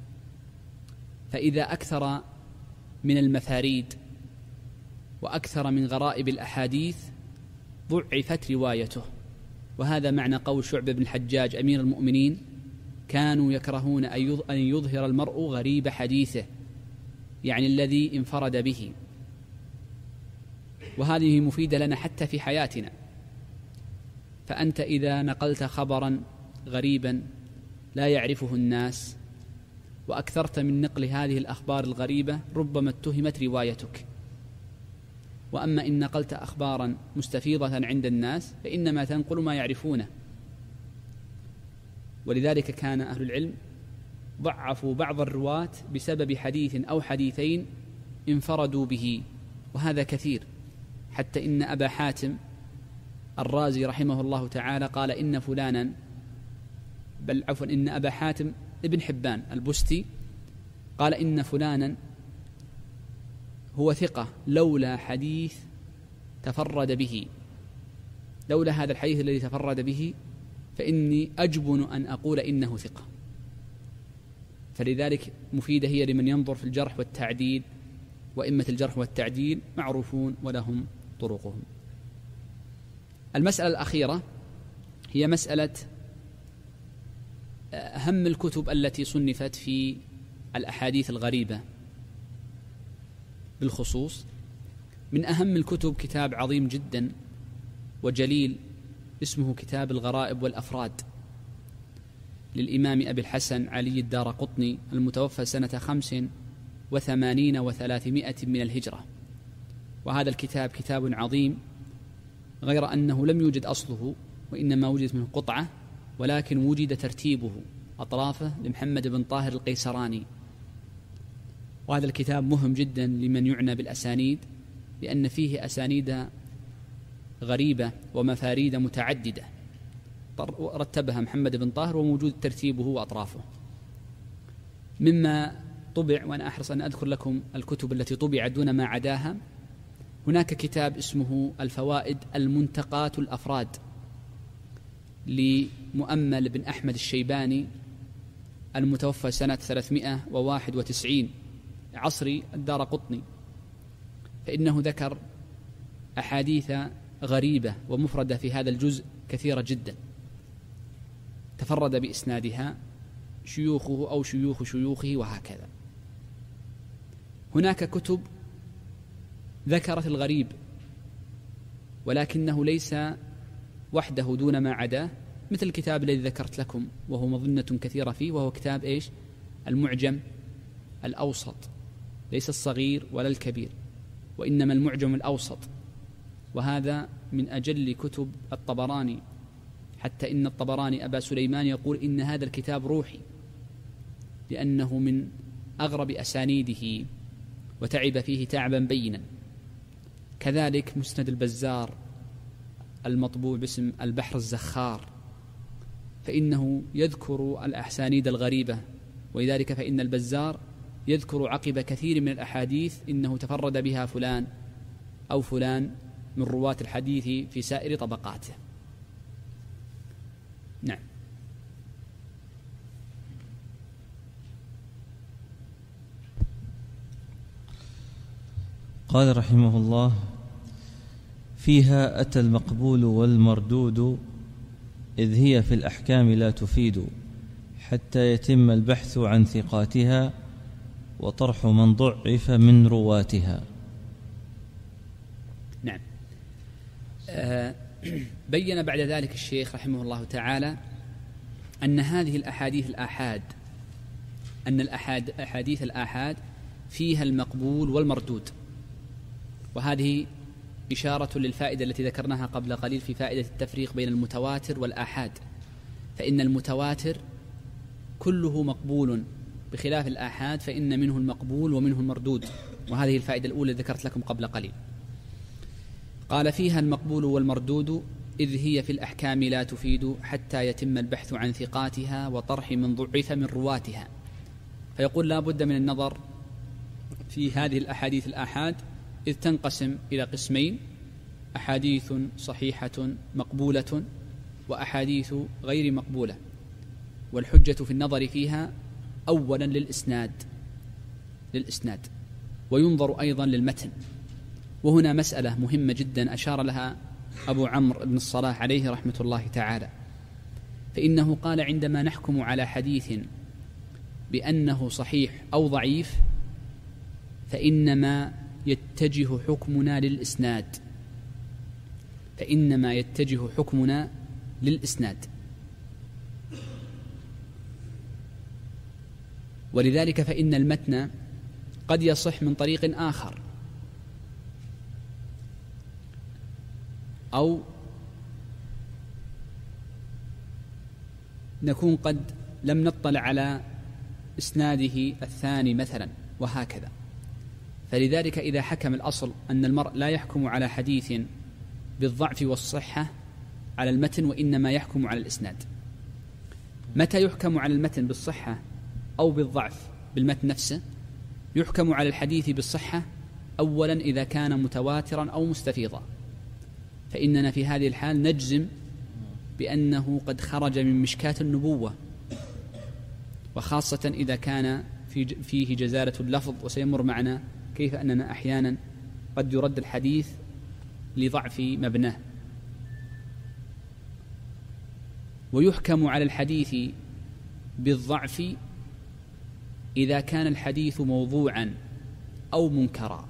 فإذا أكثر من المفاريد وأكثر من غرائب الأحاديث ضعفت روايته. وهذا معنى قول شعبة بن الحجاج أمير المؤمنين: كانوا يكرهون أن يظهر المرء غريب حديثه، يعني الذي انفرد به. وهذه مفيدة لنا حتى في حياتنا. فأنت إذا نقلت خبرا غريبا لا يعرفه الناس وأكثرت من نقل هذه الأخبار الغريبة ربما اتهمت روايتك. وأما إن نقلت أخبارا مستفيضة عند الناس فإنما تنقل ما يعرفونه. ولذلك كان أهل العلم ضعفوا بعض الرواة بسبب حديث أو حديثين انفردوا به، وهذا كثير. حتى إن أبا حاتم الرازي رحمه الله تعالى قال إن فلانا، بل عفوا إن أبا حاتم ابن حبان البستي قال إن فلانا هو ثقة لولا حديث تفرد به، لولا هذا الحديث الذي تفرد به فإني أجبن أن أقول إنه ثقة. فلذلك مفيدة هي لمن ينظر في الجرح والتعديل، وإمة الجرح والتعديل معروفون ولهم طرقهم. المسألة الأخيرة هي مسألة أهم الكتب التي صنفت في الأحاديث الغريبة بالخصوص. من أهم الكتب كتاب عظيم جدا وجليل اسمه كتاب الغرائب والأفراد للإمام أبي الحسن علي الدارقطني المتوفى سنة خمس وثمانين وثلاثمائة من الهجرة. وهذا الكتاب كتاب عظيم، غير أنه لم يوجد أصله وإنما وجد منه قطعة، ولكن وجد ترتيبه أطرافه لمحمد بن طاهر القيسراني. وهذا الكتاب مهم جدا لمن يعنى بالأسانيد، لأن فيه أسانيد غريبة ومفاريد متعددة رتبها محمد بن طاهر وموجود ترتيبه وأطرافه. مما طبع، وأنا أحرص أن أذكر لكم الكتب التي طبعت دون ما عداها، هناك كتاب اسمه الفوائد المنتقات الأفراد لمؤمل بن أحمد الشيباني المتوفى سنة ثلاثمائة وواحد وتسعين عصري الدارقطني، فإنه ذكر أحاديث غريبة ومفردة في هذا الجزء كثيرة جدا، تفرد بإسنادها شيوخه أو شيوخ شيوخه وهكذا. هناك كتب ذكرت الغريب ولكنه ليس وحده دون ما عداه، مثل الكتاب الذي ذكرت لكم وهو مظنة كثيرة فيه، وهو كتاب إيش؟ المعجم الأوسط، ليس الصغير ولا الكبير، وإنما المعجم الأوسط، وهذا من أجل كتب الطبراني، حتى إن الطبراني أبا سليمان يقول إن هذا الكتاب روحي، لأنه من أغرب أسانيده وتعب فيه تعبا بينا. كذلك مسند البزار المطبوع باسم البحر الزخار، فإنه يذكر الأسانيد الغريبة، ولذلك فإن البزار يذكر عقب كثير من الأحاديث إنه تفرد بها فلان أو فلان من رواة الحديث في سائر طبقاته. نعم. قال رحمه الله: فيها أتى المقبول والمردود، إذ هي في الأحكام لا تفيد، حتى يتم البحث عن ثقاتها وطرح من ضعف من رواتها. نعم. آه بين بعد ذلك الشيخ رحمه الله تعالى أن هذه الأحاديث الآحاد أن الأحاد أحاديث الآحاد فيها المقبول والمردود، وهذه إشارة للفائدة التي ذكرناها قبل قليل في فائدة التفريق بين المتواتر والآحاد، فإن المتواتر كله مقبول بخلاف الآحاد فإن منه المقبول ومنه المردود، وهذه الفائدة الأولى ذكرت لكم قبل قليل. قال: فيها المقبول والمردود، إذ هي في الأحكام لا تفيد، حتى يتم البحث عن ثقاتها وطرح من ضعف من رواتها. فيقول لا بد من النظر في هذه الأحاديث الآحاد، إذ تنقسم إلى قسمين: أحاديث صحيحة مقبولة وأحاديث غير مقبولة. والحجة في النظر فيها أولا للإسناد للإسناد وينظر أيضا للمتن. وهنا مسألة مهمة جدا أشار لها أبو عمرو بن الصلاح عليه رحمة الله تعالى، فإنه قال: عندما نحكم على حديث بأنه صحيح أو ضعيف فإنما يتجه حكمنا للإسناد فإنما يتجه حكمنا للإسناد ولذلك فإن المتن قد يصح من طريق آخر، أو نكون قد لم نطلع على إسناده الثاني مثلا، وهكذا. فلذلك إذا حكم الأصل أن المرء لا يحكم على حديث بالضعف والصحة على المتن، وإنما يحكم على الإسناد. متى يحكم على المتن بالصحة أو بالضعف بالمتن نفسه؟ يحكم على الحديث بالصحة أولا إذا كان متواترا أو مستفيضا، فإننا في هذه الحال نجزم بأنه قد خرج من مشكاة النبوة، وخاصة إذا كان فيه جزالة اللفظ، وسيمر معنا كيف أننا أحيانا قد يرد الحديث لضعف مبناه. ويحكم على الحديث بالضعف إذا كان الحديث موضوعا أو منكرا.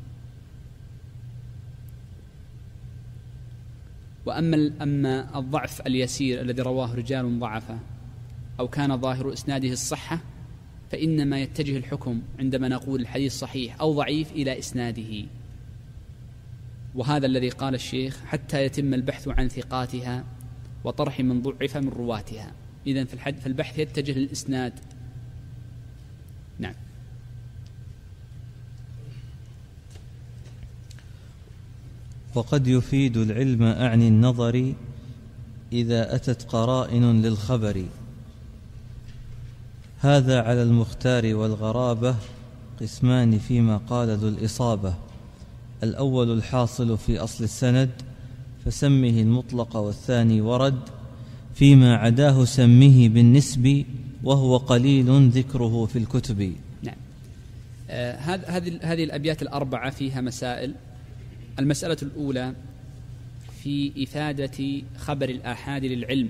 وأما أما الضعف اليسير الذي رواه رجال ضعفة أو كان ظاهر إسناده الصحة، فإنما يتجه الحكم عندما نقول الحديث صحيح أو ضعيف إلى إسناده، وهذا الذي قال الشيخ حتى يتم البحث عن ثقاتها وطرح من ضعف من رواتها. إذن في البحث يتجه للإسناد. نعم. وقد يفيد العلم أعني النظر إذا أتت قرائن للخبر، هذا على المختار والغرابة قسمان فيما قال ذو الإصابة. الأول الحاصل في أصل السند فسمه المطلق، والثاني ورد فيما عداه سمه بالنسب، وهو قليل ذكره في الكتب. نعم. آه هذه هذه الأبيات الأربعة فيها مسائل. المسألة الأولى في إفادة خبر الآحاد للعلم.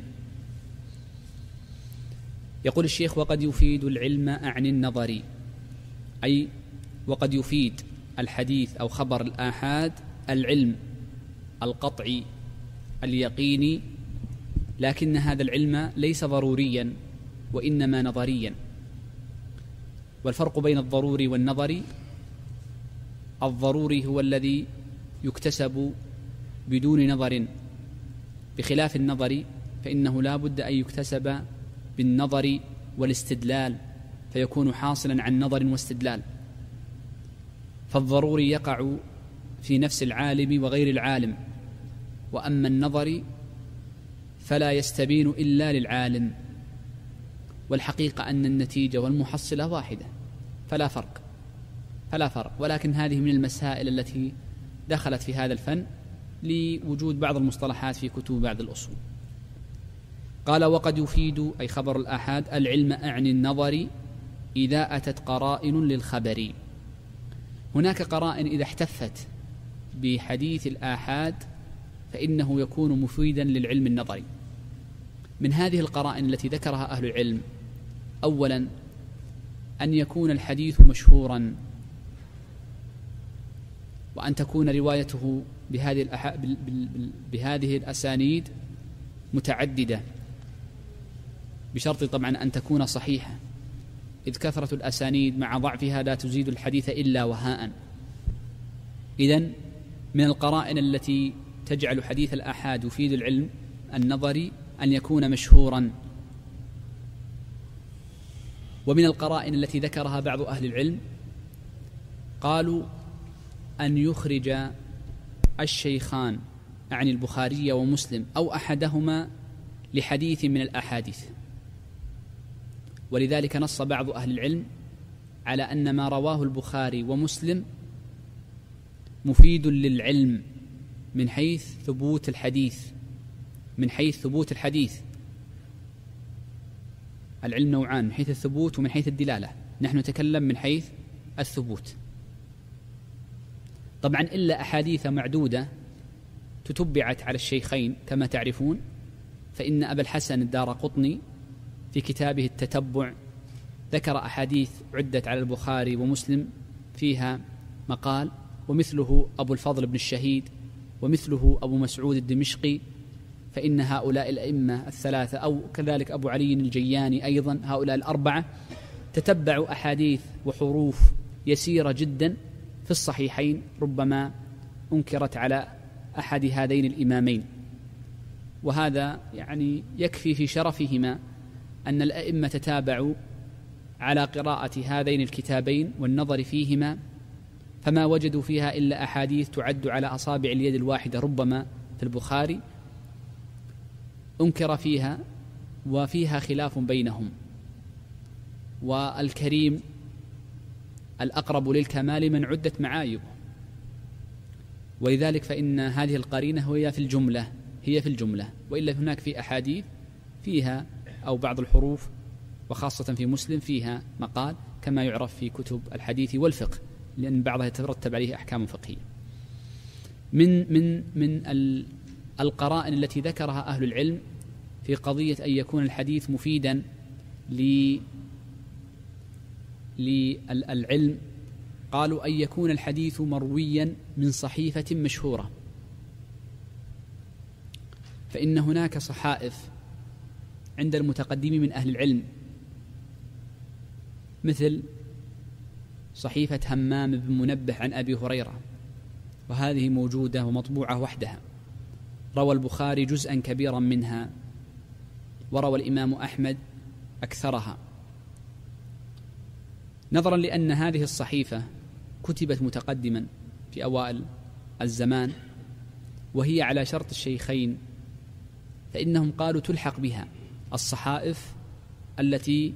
يقول الشيخ: وقد يفيد العلم أعني النظر، أي وقد يفيد الحديث أو خبر الآحاد العلم القطعي اليقيني، لكن هذا العلم ليس ضروريا وإنما نظريا. والفرق بين الضروري والنظري: الضروري هو الذي يكتسب بدون نظر، بخلاف النظري فإنه لا بد أن يكتسب بالنظر والاستدلال، فيكون حاصلا عن نظر واستدلال. فالضروري يقع في نفس العالم وغير العالم، وأما النظر فلا يستبين إلا للعالم. والحقيقة أن النتيجة والمحصلة واحدة، فلا فرق فلا فرق ولكن هذه من المسائل التي دخلت في هذا الفن لوجود بعض المصطلحات في كتب بعض الأصول. قال: وقد يفيد أي خبر الآحاد العلم أعني النظر إذا أتت قرائن للخبر. هناك قرائن إذا احتفت بحديث الآحاد فإنه يكون مفيدا للعلم النظري. من هذه القرائن التي ذكرها أهل العلم: أولا أن يكون الحديث مشهورا، وأن تكون روايته بهذه الأح... بهذه الأسانيد متعددة، بشرط طبعا أن تكون صحيحة، إذ كثرة الأسانيد مع ضعفها لا تزيد الحديث إلا وهاء. إذن من القرائن التي تجعل حديث الآحاد يفيد العلم النظري أن يكون مشهورا. ومن القرائن التي ذكرها بعض أهل العلم قالوا أن يخرج الشيخان عن البخاري ومسلم أو أحدهما لحديث من الأحاديث، ولذلك نص بعض أهل العلم على أن ما رواه البخاري ومسلم مفيد للعلم من حيث ثبوت الحديث من حيث ثبوت الحديث العلم نوعان: من حيث الثبوت ومن حيث الدلالة. نحن نتكلم من حيث الثبوت. طبعا إلا أحاديث معدودة تتبعت على الشيخين كما تعرفون، فإن أبا الحسن الدارقطني في كتابه التتبع ذكر أحاديث عدت على البخاري ومسلم فيها مقال، ومثله أبو الفضل بن الشهيد، ومثله أبو مسعود الدمشقي. فإن هؤلاء الأئمة الثلاثة أو كذلك أبو علي الجياني أيضا، هؤلاء الأربعة تتبعوا أحاديث وحروف يسيرة جدا في الصحيحين ربما أنكرت على أحد هذين الإمامين. وهذا يعني يكفي في شرفهما أن الأئمة تتابعوا على قراءة هذين الكتابين والنظر فيهما، فما وجدوا فيها إلا أحاديث تعد على أصابع اليد الواحدة ربما في البخاري أنكر فيها وفيها خلاف بينهم. والكريم الأقرب للكمال من عدت معايبه، ولذلك فإن هذه القرينة هي في الجملة هي في الجملة وإلا هناك في أحاديث فيها أو بعض الحروف وخاصة في مسلم فيها مقال، كما يعرف في كتب الحديث والفقه، لأن بعضها يترتب عليه أحكام فقهية. من من من القرائن التي ذكرها أهل العلم في قضية أن يكون الحديث مفيدا للعلم، قالوا أن يكون الحديث مرويا من صحيفة مشهورة. فإن هناك صحائف عند المتقدمين من أهل العلم مثل صحيفة همام بن منبه عن أبي هريرة، وهذه موجودة ومطبوعة وحدها. روى البخاري جزءا كبيرا منها، وروى الإمام أحمد أكثرها. نظرا لأن هذه الصحيفة كتبت متقدما في أوائل الزمان وهي على شرط الشيخين، فإنهم قالوا تلحق بها الصحائف التي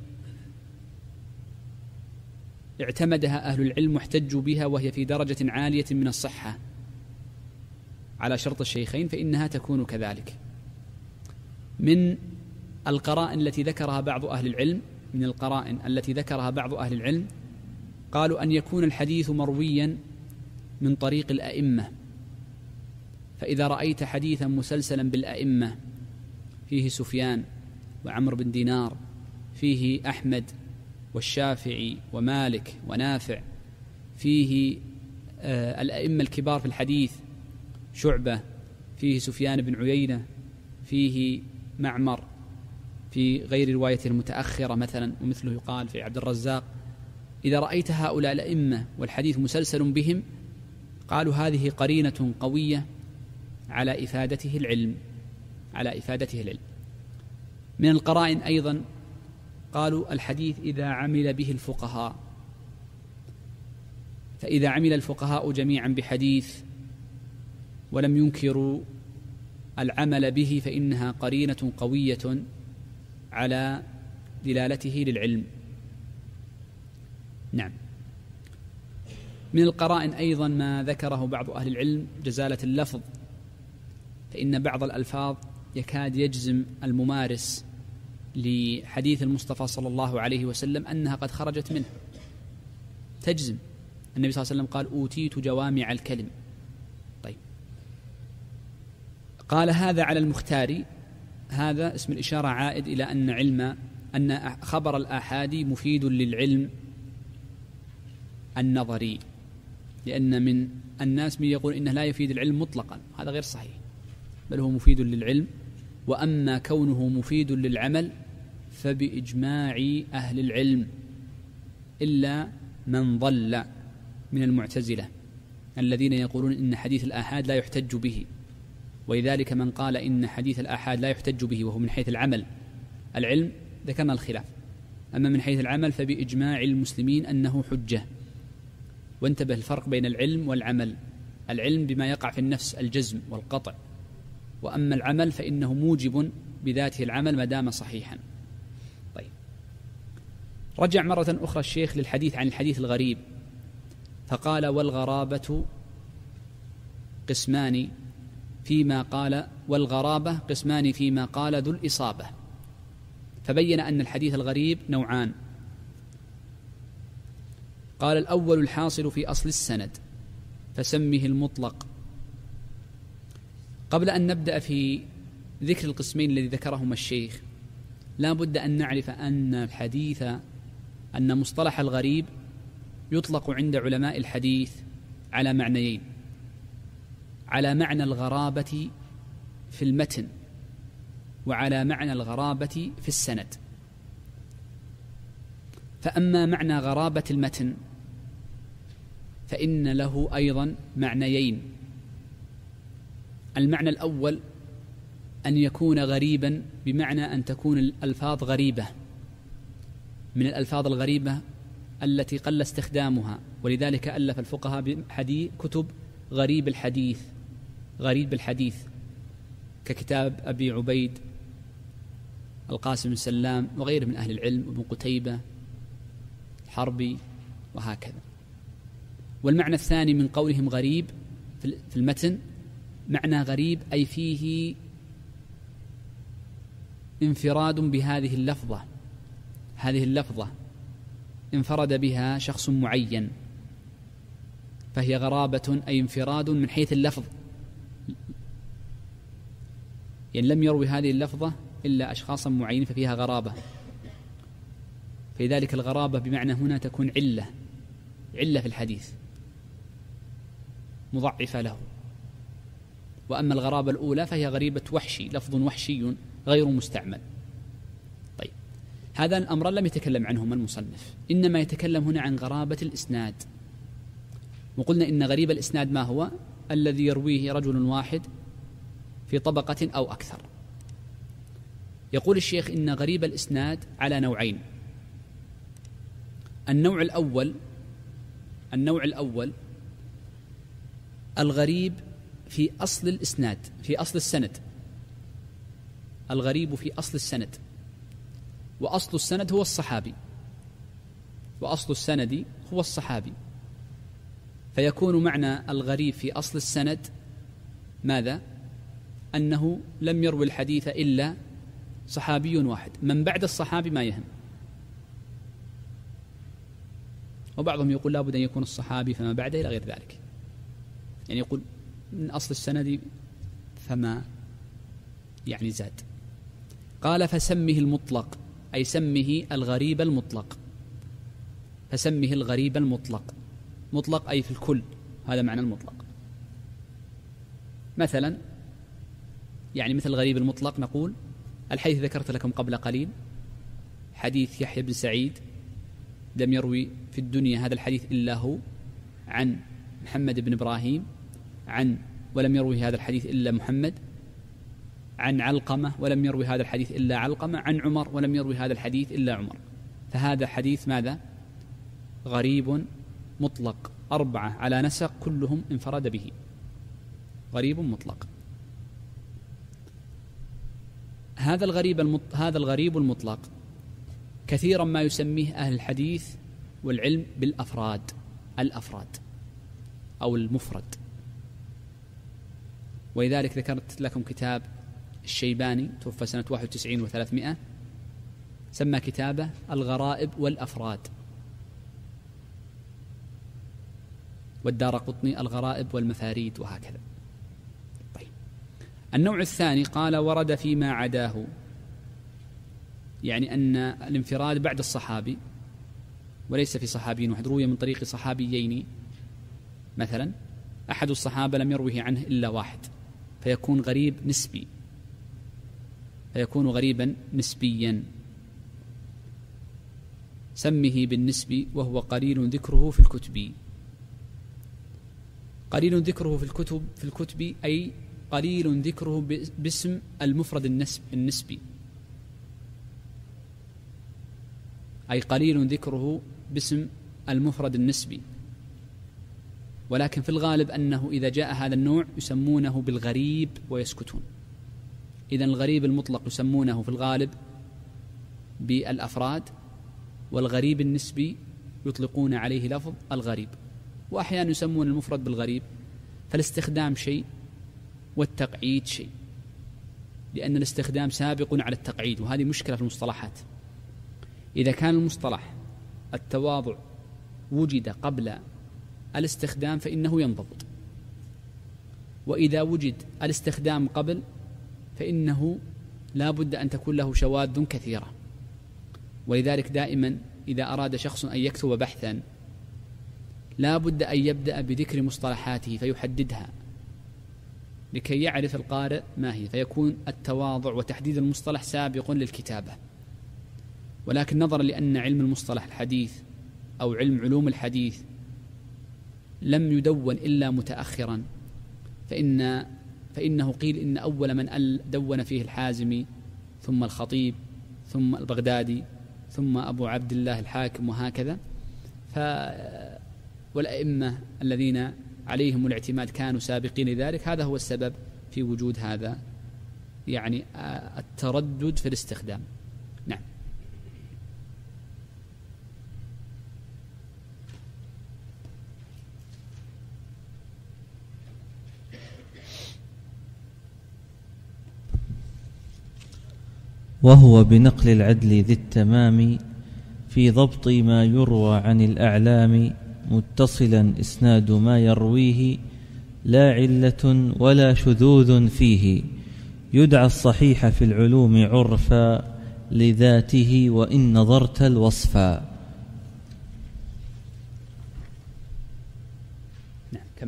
اعتمدها أهل العلم واحتجوا بها وهي في درجة عالية من الصحة على شرط الشيخين، فإنها تكون كذلك. من القرائن التي ذكرها بعض أهل العلم من القرائن التي ذكرها بعض أهل العلم قالوا أن يكون الحديث مرويا من طريق الأئمة، فإذا رأيت حديثا مسلسلا بالأئمة فيه سفيان وعمر بن دينار، فيه أحمد والشافعي ومالك ونافع، فيه آه الأئمة الكبار في الحديث شعبة، فيه سفيان بن عيينة، فيه معمر في غير روايته المتأخرة مثلا، ومثله يقال في عبد الرزاق. إذا رأيت هؤلاء الأئمة والحديث مسلسل بهم قالوا هذه قرينة قوية على إفادته العلم على إفادته العلم. من القرائن أيضا قالوا الحديث إذا عمل به الفقهاء، فإذا عمل الفقهاء جميعا بحديث ولم ينكروا العمل به فإنها قرينة قوية على دلالته للعلم. نعم. من القرائن أيضا ما ذكره بعض أهل العلم جزالة اللفظ، فإن بعض الألفاظ يكاد يجزم الممارس لحديث المصطفى صلى الله عليه وسلم أنها قد خرجت منه، تجزم. النبي صلى الله عليه وسلم قال أوتيت جوامع الكلم. طيب، قال هذا على المختار، هذا اسم الإشارة عائد إلى أن علم أن خبر الآحاد مفيد للعلم النظري، لأن من الناس من يقول إنه لا يفيد العلم مطلقا، هذا غير صحيح، بل هو مفيد للعلم. وأما كونه مفيد للعمل فبإجماع أهل العلم، إلا من ضل من المعتزلة الذين يقولون إن حديث الآحاد لا يحتج به، ولذلك من قال إن حديث الآحاد لا يحتج به وهو من حيث العمل العلم ذكرنا الخلاف، أما من حيث العمل فبإجماع المسلمين أنه حجة. وانتبه الفرق بين العلم والعمل، العلم بما يقع في النفس الجزم والقطع، وأما العمل فإنه موجب بذاته العمل ما دام صحيحا. طيب، رجع مرة أخرى الشيخ للحديث عن الحديث الغريب فقال والغرابة قسمان فيما قال والغرابة قسمان فيما قال ذو الإصابة، فبين أن الحديث الغريب نوعان. قال الأول الحاصل في أصل السند فسمه المطلق. قبل أن نبدأ في ذكر القسمين الذي ذكرهما الشيخ لا بد أن نعرف أن الحديث أن مصطلح الغريب يطلق عند علماء الحديث على معنيين: على معنى الغرابة في المتن، وعلى معنى الغرابة في السند. فأما معنى غرابة المتن فإن له أيضا معنيين. المعنى الأول أن يكون غريبا بمعنى أن تكون الألفاظ غريبة، من الألفاظ الغريبة التي قل استخدامها، ولذلك ألف الفقهاء بحديث كتب غريب الحديث غريب الحديث ككتاب أبي عبيد القاسم السلام وغيره من أهل العلم، ابن قتيبة الحربي وهكذا. والمعنى الثاني من قولهم غريب في المتن معنى غريب أي فيه انفراد بهذه اللفظة، هذه اللفظة انفرد بها شخص معين، فهي غرابة أي انفراد من حيث اللفظ، يعني لم يروي هذه اللفظة إلا أشخاصا معينين ففيها غرابة. فلذلك الغرابة بمعنى هنا تكون علة علة في الحديث مضعفة له. وأما الغرابة الأولى فهي غريبة وحشي، لفظ وحشي غير مستعمل. طيب، هذا الأمر لم يتكلم عنهما المصنف، إنما يتكلم هنا عن غرابة الإسناد. وقلنا إن غريب الإسناد ما هو؟ الذي يرويه رجل واحد في طبقة أو أكثر. يقول الشيخ إن غريب الإسناد على نوعين. النوع الأول النوع الأول الغريب في أصل الإسناد، في أصل السند. الغريب في أصل السند، وأصل السند هو الصحابي، وأصل السند هو الصحابي. فيكون معنى الغريب في أصل السند ماذا؟ أنه لم يروي الحديث إلا صحابي واحد، من بعد الصحابي ما يهم. وبعضهم يقول لا بد أن يكون الصحابي فما بعده إلى غير ذلك، يعني يقول من أصل السند فما يعني زاد. قال فسمه المطلق، أي سمه الغريب المطلق، فسمه الغريب المطلق. مطلق أي في الكل، هذا معنى المطلق. مثلا يعني مثل الغريب المطلق نقول الحديث ذكرت لكم قبل قليل، حديث يحيى بن سعيد لم يروي في الدنيا هذا الحديث إلا هو، عن محمد بن إبراهيم، عن ولم يروي هذا الحديث إلا محمد، عن علقمة ولم يروي هذا الحديث إلا علقمة، عن عمر ولم يروي هذا الحديث إلا عمر. فهذا حديث ماذا؟ غريب مطلق، أربعة على نسق كلهم انفرد به، غريب مطلق. هذا الغريب المط... هذا الغريب المطلق كثيرا ما يسميه أهل الحديث والعلم بالأفراد، الأفراد أو المفرد. ولذلك ذكرت لكم كتاب الشيباني توفى سنة واحد وتسعين وثلاثمائة، سمى كتابه الغرائب والأفراد، والدارقطني الغرائب والمفاريد، وهكذا. طيب. النوع الثاني قال ورد فيما عداه، يعني أن الانفراد بعد الصحابي وليس في صحابي واحد، روي من طريق صحابيين، مثلا أحد الصحابة لم يروه عنه إلا واحد، فيكون غريب نسبي، فيكون غريبا نسبيا. سمه بالنسبي وهو قليل ذكره في الكتب. قليل ذكره في الكتب في الكتب أي قليل ذكره باسم المفرد النسب النسبي، أي قليل ذكره باسم المفرد النسبي. ولكن في الغالب أنه إذا جاء هذا النوع يسمونه بالغريب ويسكتون. إذن الغريب المطلق يسمونه في الغالب بالأفراد، والغريب النسبي يطلقون عليه لفظ الغريب، وأحيانا يسمون المفرد بالغريب. فالاستخدام شيء والتقعيد شيء، لأن الاستخدام سابق على التقعيد، وهذه مشكلة في المصطلحات. إذا كان المصطلح التواضع وجد قبل الاستخدام فإنه ينضبط، وإذا وجد الاستخدام قبل فإنه لا بد أن تكون له شواذ كثيرة. ولذلك دائما إذا أراد شخص أن يكتب بحثا لا بد أن يبدأ بذكر مصطلحاته فيحددها لكي يعرف القارئ ما هي، فيكون التواضع وتحديد المصطلح سابق للكتابة. ولكن نظرا لأن علم المصطلح الحديث أو علم علوم الحديث لم يدون إلا متأخرا، فإن فإنه قيل إن أول من دون فيه الحازمي، ثم الخطيب، ثم البغدادي، ثم أبو عبد الله الحاكم، وهكذا. ف والأئمة الذين عليهم الاعتماد كانوا سابقين لذلك. هذا هو السبب في وجود هذا يعني التردد في الاستخدام. نعم. وهو بنقل العدل ذي التمام في ضبط ما يروى عن الأعلام، متصلا إسناد ما يرويه لا علة ولا شذوذ فيه، يدعى الصحيح في العلوم عرفا لذاته وإن نظرت الوصفا. نعم كمل.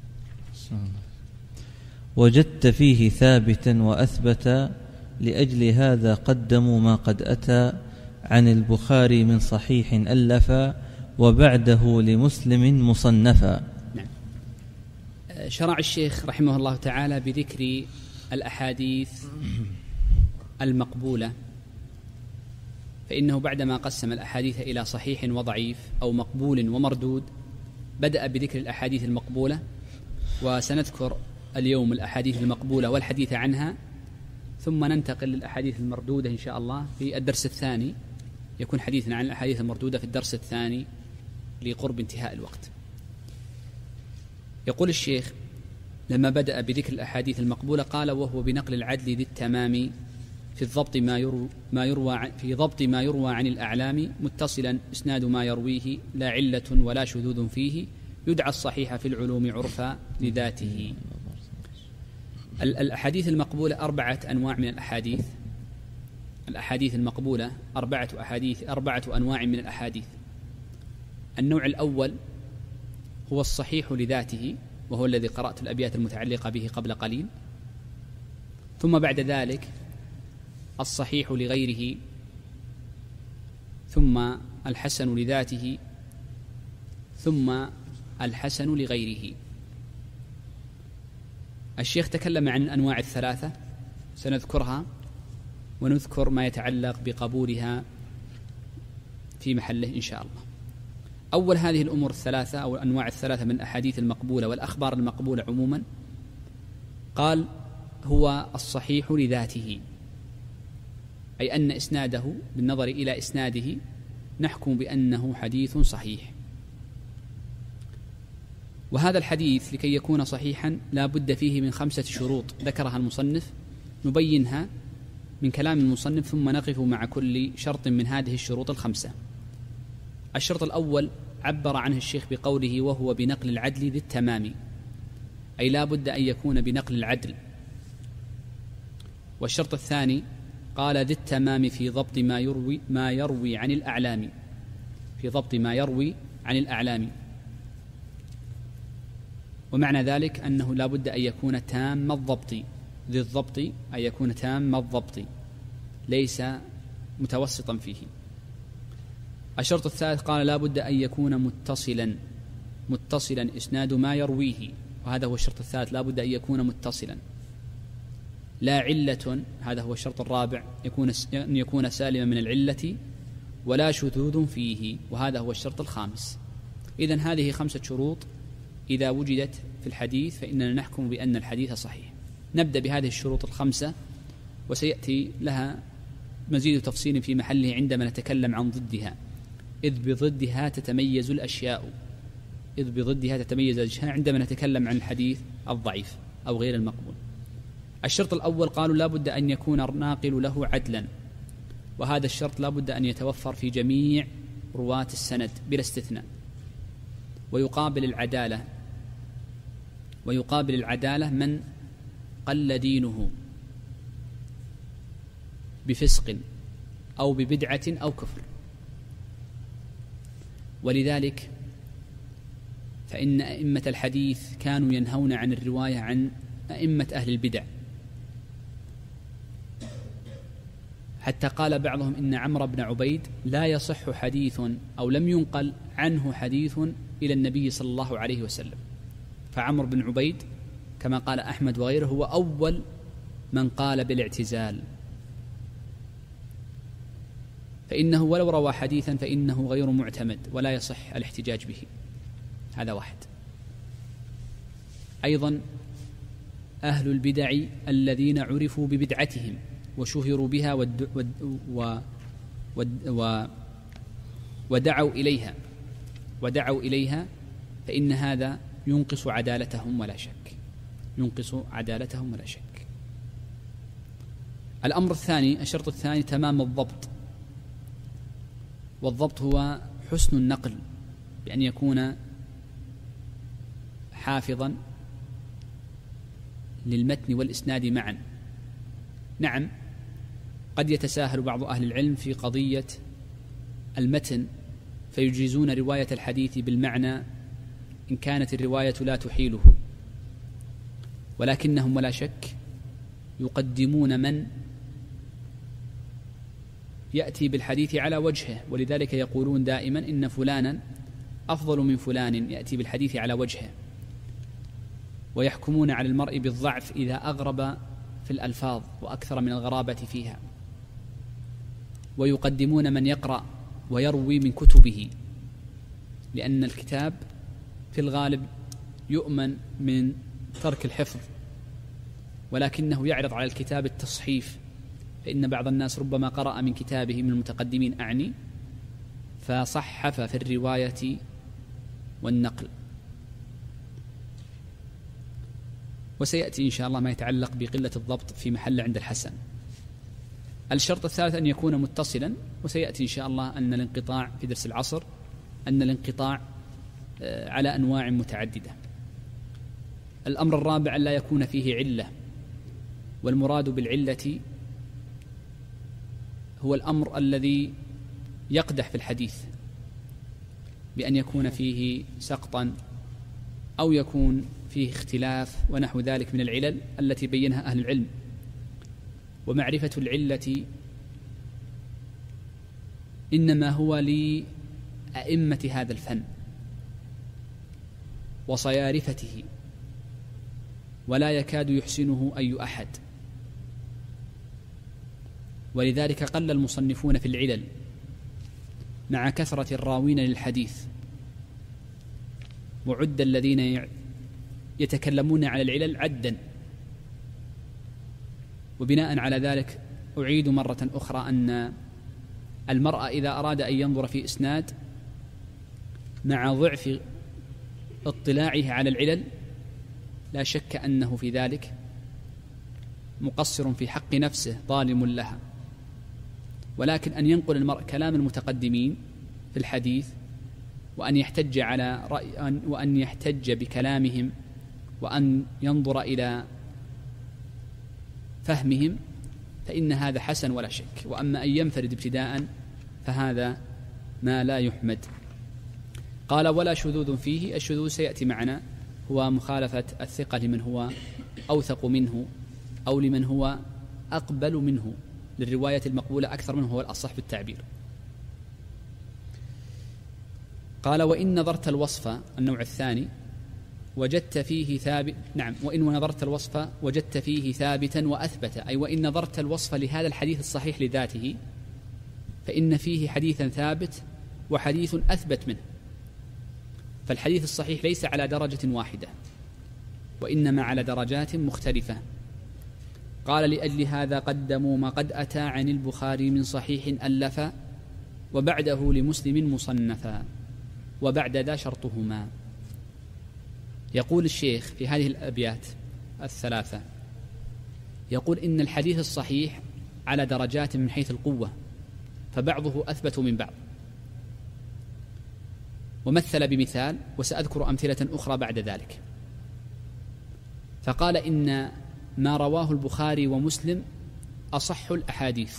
وجدت فيه ثابتا وأثبتا، لأجل هذا قدموا ما قد أتى، عن البخاري من صحيح ألفا وبعده لمسلم مصنفا. نعم. شرع الشيخ رحمه الله تعالى بذكر الأحاديث المقبولة، فإنه بعدما قسم الأحاديث إلى صحيح وضعيف أو مقبول ومردود بدأ بذكر الأحاديث المقبولة، وسنذكر اليوم الأحاديث المقبولة والحديث عنها، ثم ننتقل للأحاديث المردودة إن شاء الله في الدرس الثاني. يكون حديثنا عن الأحاديث المردودة في الدرس الثاني لقرب انتهاء الوقت. يقول الشيخ لما بدأ بذكر الأحاديث المقبولة قال: وهو بنقل العدل ذي التمام في الضبط ما يروى ما يروى في ضبط ما يروى عن الأعلام متصلا إسناد ما يرويه لا علة ولا شذوذ فيه يدعى الصحيح في العلوم عرفا لذاته. الأحاديث المقبولة أربعة أنواع من الأحاديث. الأحاديث المقبولة أربعة أحاديث أربعة أنواع من الأحاديث. النوع الأول هو الصحيح لذاته، وهو الذي قرأت الأبيات المتعلقة به قبل قليل. ثم بعد ذلك الصحيح لغيره، ثم الحسن لذاته، ثم الحسن لغيره. الشيخ تكلم عن الأنواع الثلاثة، سنذكرها ونذكر ما يتعلق بقبولها في محله إن شاء الله. أول هذه الأمور الثلاثة أو الأنواع الثلاثة من الأحاديث المقبولة والأخبار المقبولة عموما قال هو الصحيح لذاته، أي أن إسناده بالنظر إلى إسناده نحكم بأنه حديث صحيح. وهذا الحديث لكي يكون صحيحا لا بد فيه من خمسة شروط ذكرها المصنف، نبينها من كلام المصنف ثم نقف مع كل شرط من هذه الشروط الخمسة. الشرط الأول عبر عنه الشيخ بقوله وهو بنقل العدل ذي التمام، أي لا بد أن يكون بنقل العدل. والشرط الثاني قال ذي التمام في ضبط ما يروي ما يروي عن الأعلام، في ضبط ما يروي عن الأعلام. ومعنى ذلك أنه لا بد أن يكون تام الضبط، ذي الضبط أن يكون تام الضبط ليس متوسطا فيه. الشرط الثالث قال لا بد أن يكون متصلا، متصلا إسناد ما يرويه، وهذا هو الشرط الثالث، لا بد أن يكون متصلا. لا علة، هذا هو الشرط الرابع، يكون أن يكون سالما من العلة، ولا شذوذ فيه، وهذا هو الشرط الخامس. إذن هذه خمسة شروط إذا وجدت في الحديث فإننا نحكم بأن الحديث صحيح. نبدأ بهذه الشروط الخمسة وسيأتي لها مزيد تفصيل في محله عندما نتكلم عن ضدها، إذ بضدها تتميز الأشياء، إذ بضدها تتميز الأشياء عندما نتكلم عن الحديث الضعيف أو غير المقبول. الشرط الأول قالوا لا بد أن يكون الناقل له عدلا، وهذا الشرط لا بد أن يتوفر في جميع رواة السند بلا استثناء. ويقابل العدالة ويقابل العدالة من قل دينه بفسق أو ببدعة أو كفر. ولذلك فإن أئمة الحديث كانوا ينهون عن الرواية عن أئمة أهل البدع، حتى قال بعضهم إن عمرو بن عبيد لا يصح حديث أو لم ينقل عنه حديث إلى النبي صلى الله عليه وسلم. فعمرو بن عبيد كما قال أحمد وغيره هو أول من قال بالاعتزال، فإنه ولو روى حديثا فإنه غير معتمد ولا يصح الاحتجاج به. هذا واحد. أيضا أهل البدع الذين عرفوا ببدعتهم وشهروا بها ود ود و ود و ودعوا إليها ودعوا إليها فإن هذا ينقص عدالتهم ولا شك، ينقص عدالتهم ولا شك. الأمر الثاني، الشرط الثاني تمام الضبط، والضبط هو حسن النقل بأن يكون حافظا للمتن والإسناد معا. نعم قد يتساهل بعض أهل العلم في قضية المتن فيجيزون رواية الحديث بالمعنى إن كانت الرواية لا تحيله، ولكنهم ولا شك يقدمون من يأتي بالحديث على وجهه، ولذلك يقولون دائما إن فلانا أفضل من فلان يأتي بالحديث على وجهه، ويحكمون على المرء بالضعف إذا أغرب في الألفاظ وأكثر من الغرابة فيها، ويقدمون من يقرأ ويروي من كتبه، لأن الكتاب في الغالب يؤمن من ترك الحفظ، ولكنه يعرض على الكتاب التصحيف، فإن بعض الناس ربما قرأ من كتابه من المتقدمين أعني فصحف في الرواية والنقل. وسيأتي إن شاء الله ما يتعلق بقلة الضبط في محل عند الحسن. الشرط الثالث أن يكون متصلا، وسيأتي إن شاء الله أن الانقطاع في درس العصر أن الانقطاع على أنواع متعددة. الأمر الرابع أن لا يكون فيه علة، والمراد بالعلة هو الأمر الذي يقدح في الحديث بأن يكون فيه سقطا أو يكون فيه اختلاف ونحو ذلك من العلل التي بينها أهل العلم. ومعرفة العلة إنما هو لأئمة هذا الفن وصيارفته، ولا يكاد يحسنه أي أحد، ولذلك قل المصنفون في العلل مع كثرة الراوين للحديث، وعد الذين يتكلمون على العلل عدا. وبناء على ذلك أعيد مرة أخرى أن المرء إذا أراد أن ينظر في إسناد مع ضعف اطلاعه على العلل لا شك أنه في ذلك مقصر في حق نفسه ظالم لها، ولكن أن ينقل المرء كلام المتقدمين في الحديث وأن يحتج على رأي وأن يحتج بكلامهم وأن ينظر إلى فهمهم فإن هذا حسن ولا شك. وأما أن ينفرد ابتداء فهذا ما لا يحمد. قال ولا شذوذ فيه. الشذوذ سيأتي معنا هو مخالفة الثقة لمن هو أوثق منه أو لمن هو أقبل منه للرواية المقبولة أكثر منه، هو الأصح بالتعبير. قال وإن نظرت الوصف النوع الثاني وجدت فيه ثابت، نعم وإن نظرت الوصف وجدت فيه ثابتا وأثبت، أي وإن نظرت الوصف لهذا الحديث الصحيح لذاته فإن فيه حديثا ثابت وحديث أثبت منه. فالحديث الصحيح ليس على درجة واحدة وإنما على درجات مختلفة. قال لأجل هذا قدموا ما قد أتى عن البخاري من صحيح ألفا وبعده لمسلم مصنفا وبعد ذا شرطهما. يقول الشيخ في هذه الأبيات الثلاثة، يقول إن الحديث الصحيح على درجات من حيث القوة، فبعضه أثبت من بعض. ومثل بمثال وسأذكر أمثلة أخرى بعد ذلك. فقال إن ما رواه البخاري ومسلم أصح الأحاديث،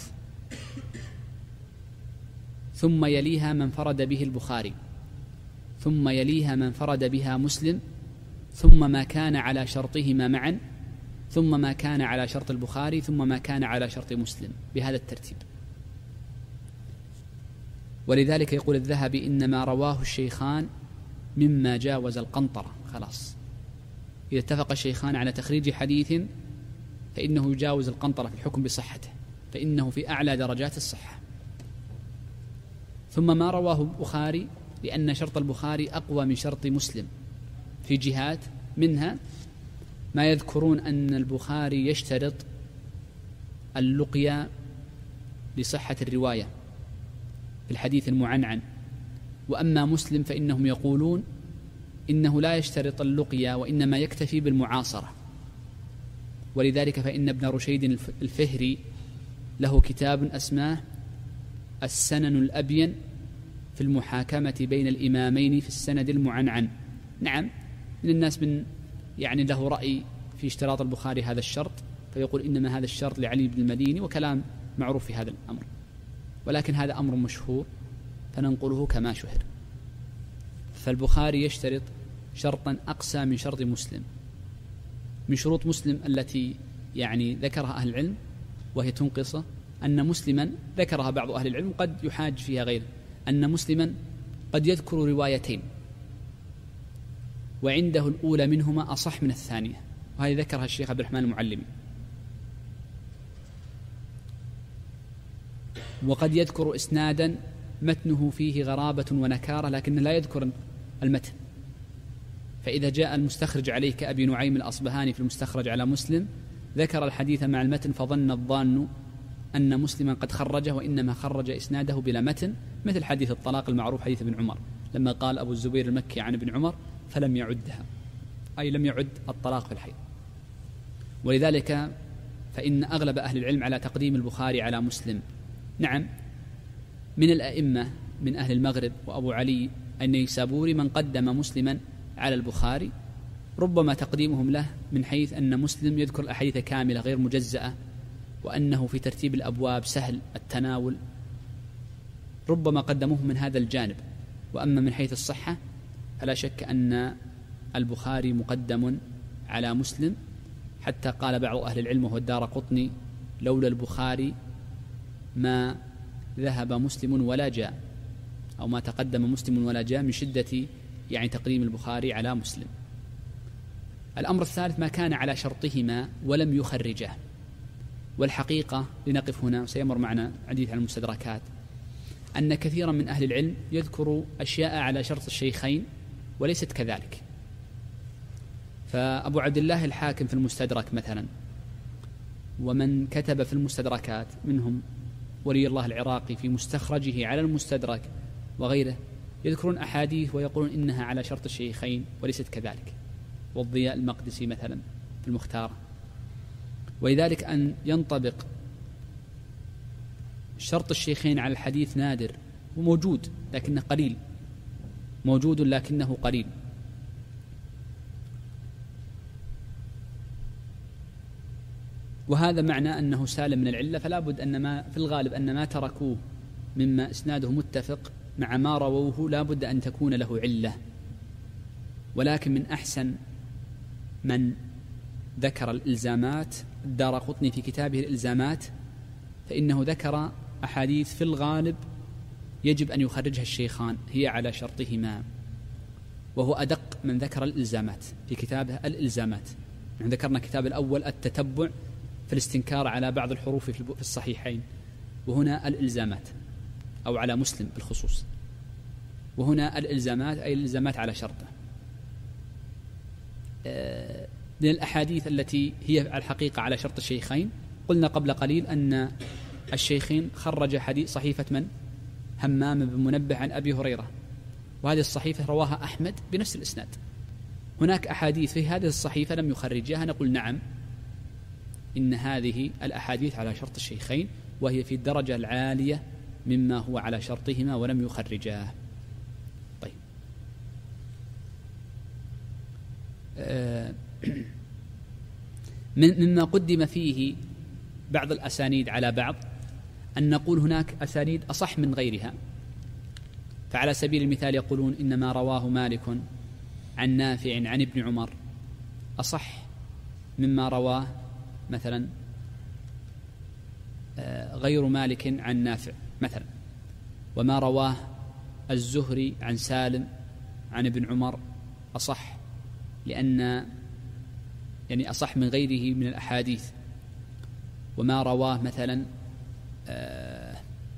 ثم يليها من فرد به البخاري، ثم يليها من فرد بها مسلم، ثم ما كان على شرطهما معا، ثم ما كان على شرط البخاري، ثم ما كان على شرط مسلم، بهذا الترتيب. ولذلك يقول الذهبي إن ما رواه الشيخان مما جاوز القنطرة. خلاص، إذا اتفق الشيخان على تخريج حديث فإنه يجاوز القنطرة في الحكم بصحته، فإنه في أعلى درجات الصحة. ثم ما رواه البخاري لأن شرط البخاري أقوى من شرط مسلم في جهات، منها ما يذكرون أن البخاري يشترط اللقيا لصحة الرواية في الحديث المعنعن، وأما مسلم فإنهم يقولون إنه لا يشترط اللقيا وإنما يكتفي بالمعاصرة. ولذلك فإن ابن رشيد الفهري له كتاب أسماه السنن الأبين في المحاكمة بين الإمامين في السند المعنعن. نعم، من الناس من يعني له رأي في اشتراط البخاري هذا الشرط، فيقول إنما هذا الشرط لعلي بن المديني، وكلام معروف في هذا الأمر، ولكن هذا أمر مشهور فننقله كما شهر. فالبخاري يشترط شرطا أقسى من شرط مسلم، من شروط مسلم التي يعني ذكرها أهل العلم وهي تنقص أن مسلما ذكرها بعض أهل العلم قد يحاج فيها غيره، أن مسلما قد يذكر روايتين وعنده الأولى منهما أصح من الثانية، وهذه ذكرها الشيخ عبد الرحمن المعلمي. وقد يذكر إسنادا متنه فيه غرابة ونكارة لكن لا يذكر المتن، فإذا جاء المستخرج عليه كأبي نعيم الأصبهاني في المستخرج على مسلم ذكر الحديث مع المتن فظن الظان أن مسلما قد خرجه وإنما خرج إسناده بلا متن، مثل حديث الطلاق المعروف حديث ابن عمر لما قال أبو الزبير المكي عن ابن عمر فلم يعدها، أي لم يعد الطلاق في الحيض. ولذلك فإن أغلب أهل العلم على تقديم البخاري على مسلم. نعم، من الأئمة من أهل المغرب وأبو علي النيسابوري من قدم مسلما على البخاري، ربما تقديمهم له من حيث أن مسلم يذكر الأحاديث كاملة غير مجزأة، وأنه في ترتيب الأبواب سهل التناول، ربما قدموه من هذا الجانب. وأما من حيث الصحة فلا شك أن البخاري مقدم على مسلم، حتى قال بعض أهل العلم وهو الدارقطني لولا البخاري ما ذهب مسلم ولا جاء، أو ما تقدم مسلم ولا جاء، من شدة يعني تقديم البخاري على مسلم. الأمر الثالث ما كان على شرطهما ولم يخرجه، والحقيقة لنقف هنا وسيمر معنا حديث عن المستدركات أن كثيرا من أهل العلم يذكر أشياء على شرط الشيخين وليست كذلك. فأبو عبد الله الحاكم في المستدرك مثلا، ومن كتب في المستدركات منهم ولي الله العراقي في مستخرجه على المستدرك وغيره، يذكرون أحاديث ويقولون إنها على شرط الشيخين وليست كذلك، والضياء المقدسي مثلا في المختار. ولذلك أن ينطبق شرط الشيخين على الحديث نادر وموجود لكنه قليل، موجود لكنه قليل. وهذا معنى أنه سالم من العلة، فلا بد أن ما في الغالب أن ما تركوه مما إسناده متفق مع ما رووه لا بد أن تكون له علة. ولكن من أحسن من ذكر الإلزامات الدارقطني في كتابه الإلزامات، فإنه ذكر أحاديث في الغالب يجب أن يخرجها الشيخان هي على شرطهما، وهو أدق من ذكر الإلزامات في كتابه الإلزامات. نحن ذكرنا كتاب الأول التتبع في الاستنكار على بعض الحروف في الصحيحين، وهنا الإلزامات أو على مسلم بالخصوص، وهنا الإلزامات أي الإلزامات على شرطه. من الأحاديث التي هي الحقيقة على شرط الشيخين قلنا قبل قليل أن الشيخين خرج حديث صحيفة من؟ همام بن منبه عن أبي هريرة، وهذه الصحيفة رواها أحمد بنفس الإسناد. هناك أحاديث في هذه الصحيفة لم يخرجها، نقول نعم إن هذه الأحاديث على شرط الشيخين، وهي في الدرجة العالية مما هو على شرطهما ولم يخرجاه. طيب، مما قدم فيه بعض الأسانيد على بعض أن نقول هناك أسانيد أصح من غيرها. فعلى سبيل المثال يقولون إنما رواه مالك عن نافع عن ابن عمر أصح مما رواه مثلا غير مالك عن نافع مثلا، وما رواه الزهري عن سالم عن ابن عمر أصح، لأن يعني أصح من غيره من الأحاديث. وما رواه مثلا آآ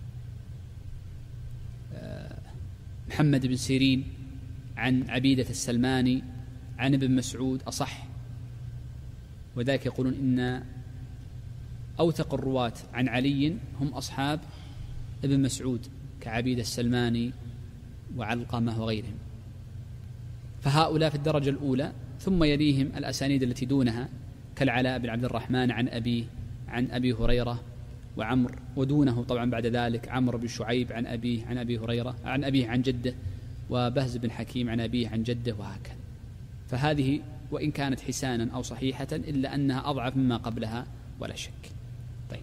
آآ محمد بن سيرين عن عبيدة السلماني عن ابن مسعود أصح. وذلك يقولون إن أوثق الرواة عن علي هم أصحاب ابن مسعود كعبيدة السلماني وعلقمة وغيرهم، فهؤلاء في الدرجة الأولى، ثم يليهم الأسانيد التي دونها كالعلاء بن عبد الرحمن عن أبيه عن أبي هريرة وعمر، ودونه طبعا بعد ذلك عمرو بن شعيب عن أبيه عن أبي هريرة عن أبيه عن جده، وبهز بن حكيم عن أبيه عن جده، وهكذا. فهذه وإن كانت حسانا أو صحيحة إلا أنها أضعف مما قبلها ولا شك. طيب،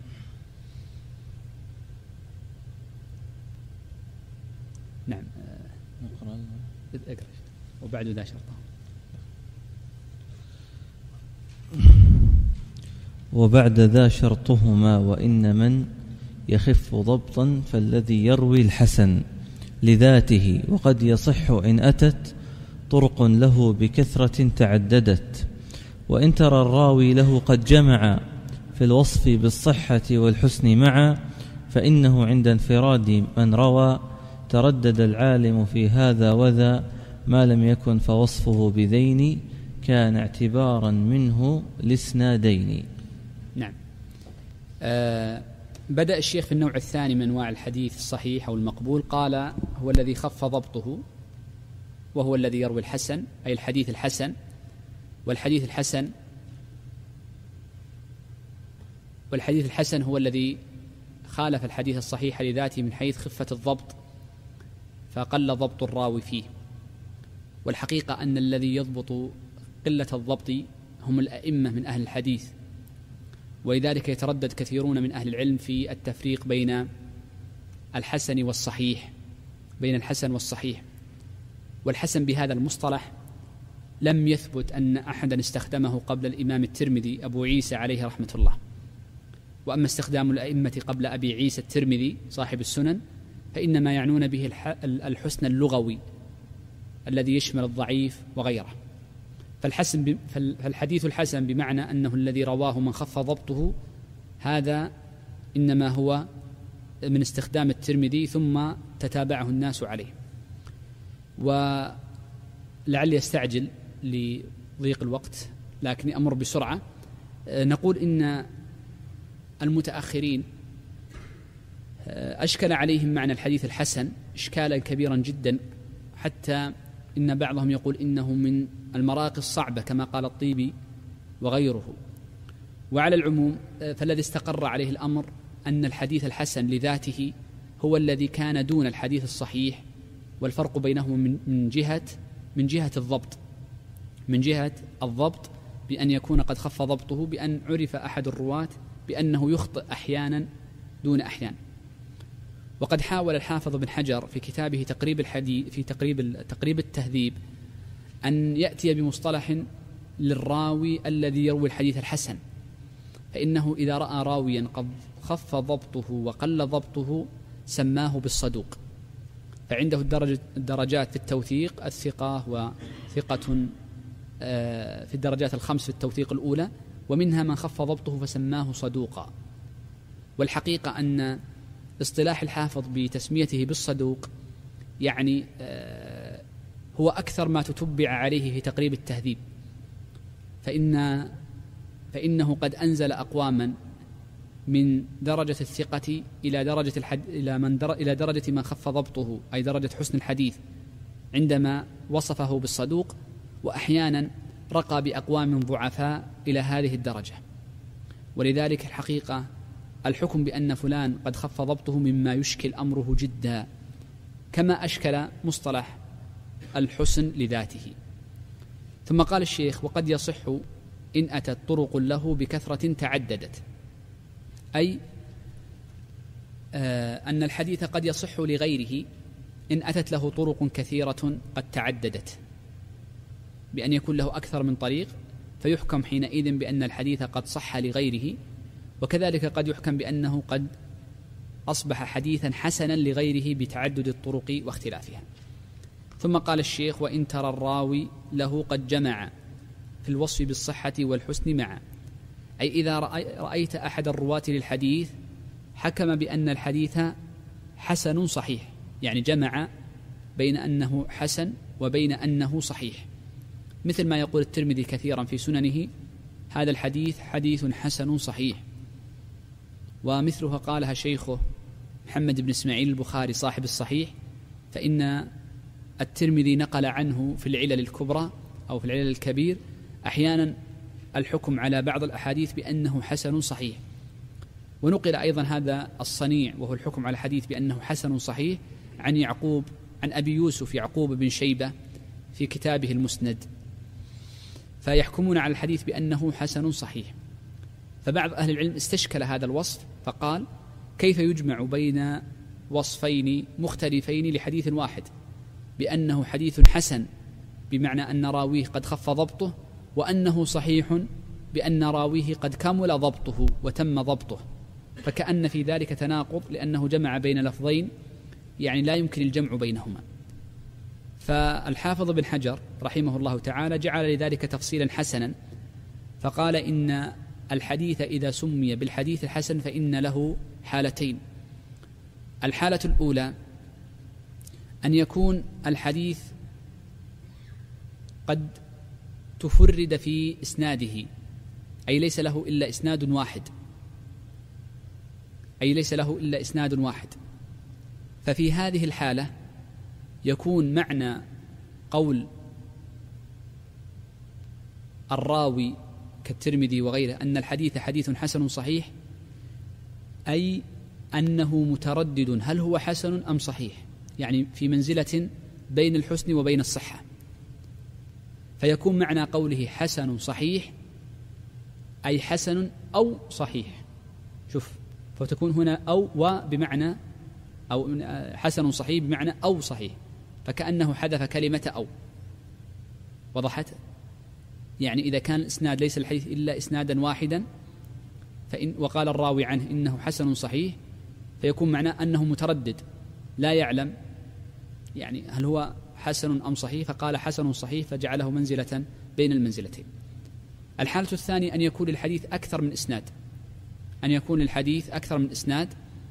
نعم اقرأ وبعد ذا شرطه. وبعد ذا شرطهما وإن من يخف ضبطا فالذي يروي الحسن لذاته، وقد يصح إن أتت طرق له بكثرة تعددت. وإن ترى الراوي له قد جمع في الوصف بالصحة والحسن معا، فإنه عند انفراد من روى تردد العالم في هذا وذا، ما لم يكن فوصفه بذين كان اعتبارا منه لاسنادين. نعم. آه بدأ الشيخ في النوع الثاني من أنواع الحديث الصحيح أو المقبول، قال هو الذي خف ضبطه، وهو الذي يروي الحسن، أي الحديث الحسن. والحديث الحسن والحديث الحسن هو الذي خالف الحديث الصحيح لذاته من حيث خفة الضبط، فقل ضبط الراوي فيه. والحقيقة أن الذي يضبط قلة الضبط هم الأئمة من أهل الحديث، ولذلك يتردد كثيرون من أهل العلم في التفريق بين الحسن والصحيح بين الحسن والصحيح. والحسن بهذا المصطلح لم يثبت أن أحدا استخدمه قبل الإمام الترمذي أبو عيسى عليه رحمة الله. وأما استخدام الأئمة قبل أبي عيسى الترمذي صاحب السنن فإنما يعنون به الحسن اللغوي الذي يشمل الضعيف وغيره. فالحسن فالحديث الحسن بمعنى أنه الذي رواه من خف ضبطه، هذا إنما هو من استخدام الترمذي ثم تتابعه الناس عليه. ولعلي أستعجل لضيق الوقت لكن أمر بسرعة. نقول إن المتأخرين أشكل عليهم معنى الحديث الحسن إشكالا كبيرا جدا، حتى إن بعضهم يقول إنه من المراقي الصعبة كما قال الطيبي وغيره. وعلى العموم فالذي استقر عليه الأمر أن الحديث الحسن لذاته هو الذي كان دون الحديث الصحيح، والفرق بينهما من جهة من جهة الضبط من جهة الضبط بأن يكون قد خف ضبطه، بأن عرف أحد الرواة بأنه يخطئ أحيانا دون أحيان. وقد حاول الحافظ بن حجر في كتابه تقريب الحديث في تقريب تقريب التهذيب أن يأتي بمصطلح للراوي الذي يروي الحديث الحسن، فإنه إذا رأى راويا قد خف ضبطه وقل ضبطه سماه بالصدوق. فعنده الدرجة الدرجات في التوثيق الثقة وثقة في الدرجات الخمس في التوثيق الأولى، ومنها من خف ضبطه فسماه صدوقا. والحقيقة أن اصطلاح الحافظ بتسميته بالصدوق يعني هو أكثر ما تتبع عليه في تقريب التهذيب، فإن فإنه قد أنزل أقواما من درجة الثقة إلى درجة الحد إلى من در إلى درجة من خف ضبطه، أي درجة حسن الحديث، عندما وصفه بالصدوق، وأحيانا رقى بأقوام ضعفاء إلى هذه الدرجة. ولذلك الحقيقة الحكم بأن فلان قد خف ضبطه مما يشكل أمره جدا، كما أشكل مصطلح الحسن لذاته. ثم قال الشيخ: وقد يصح إن أتت طرق له بكثرة تعددت، أي آه أن الحديث قد يصح لغيره إن أتت له طرق كثيرة قد تعددت، بأن يكون له أكثر من طريق، فيحكم حينئذ بأن الحديث قد صح لغيره. وكذلك قد يحكم بأنه قد أصبح حديثا حسنا لغيره بتعدد الطرق واختلافها. ثم قال الشيخ: وإن ترى الراوي له قد جمع في الوصف بالصحة والحسن معا، أي إذا رأيت أحد الرواة للحديث حكم بأن الحديث حسن صحيح، يعني جمع بين أنه حسن وبين أنه صحيح، مثل ما يقول الترمذي كثيرا في سننه: هذا الحديث حديث حسن صحيح. ومثلها قالها شيخه محمد بن إسماعيل البخاري صاحب الصحيح، فإن الترمذي نقل عنه في العلل الكبرى أو في العلل الكبير أحيانا الحكم على بعض الأحاديث بأنه حسن صحيح. ونقل أيضا هذا الصنيع وهو الحكم على الحديث بأنه حسن صحيح عن يعقوب عن أبي يوسف يعقوب بن شيبة في كتابه المسند، فيحكمون على الحديث بأنه حسن صحيح. فبعض أهل العلم استشكل هذا الوصف فقال: كيف يجمع بين وصفين مختلفين لحديث واحد بأنه حديث حسن بمعنى أن راويه قد خف ضبطه، وأنه صحيح بأن راويه قد كمل ضبطه وتم ضبطه؟ فكأن في ذلك تناقض، لأنه جمع بين لفظين يعني لا يمكن الجمع بينهما. فالحافظ بن حجر رحمه الله تعالى جعل لذلك تفصيلا حسنا، فقال إن الحديث إذا سمي بالحديث الحسن فإن له حالتين. الحالة الأولى أن يكون الحديث قد تفرد في إسناده، أي ليس له إلا إسناد واحد أي ليس له إلا إسناد واحد ففي هذه الحالة يكون معنى قول الراوي كالترمذي وغيره أن الحديث حديث حسن صحيح، أي أنه متردد هل هو حسن أم صحيح، يعني في منزلة بين الحسن وبين الصحة. فيكون معنى قوله حسن صحيح أي حسن أو صحيح. شوف، فتكون هنا أو وبمعنى أو حسن صحيح بمعنى أو صحيح، فكأنه حذف كلمة أو. وضحت؟ يعني إذا كان الإسناد ليس الحديث إلا إسنادا واحدا فإن وقال الراوي عنه إنه حسن صحيح، فيكون معناه أنه متردد لا يعلم يعني هل هو حسن أم صحيح، فقال حسن صحيح فجعله منزلة بين المنزلتين. الحالة الثانية أن يكون الحديث أكثر من إسناد أن يكون الحديث أكثر من إسناد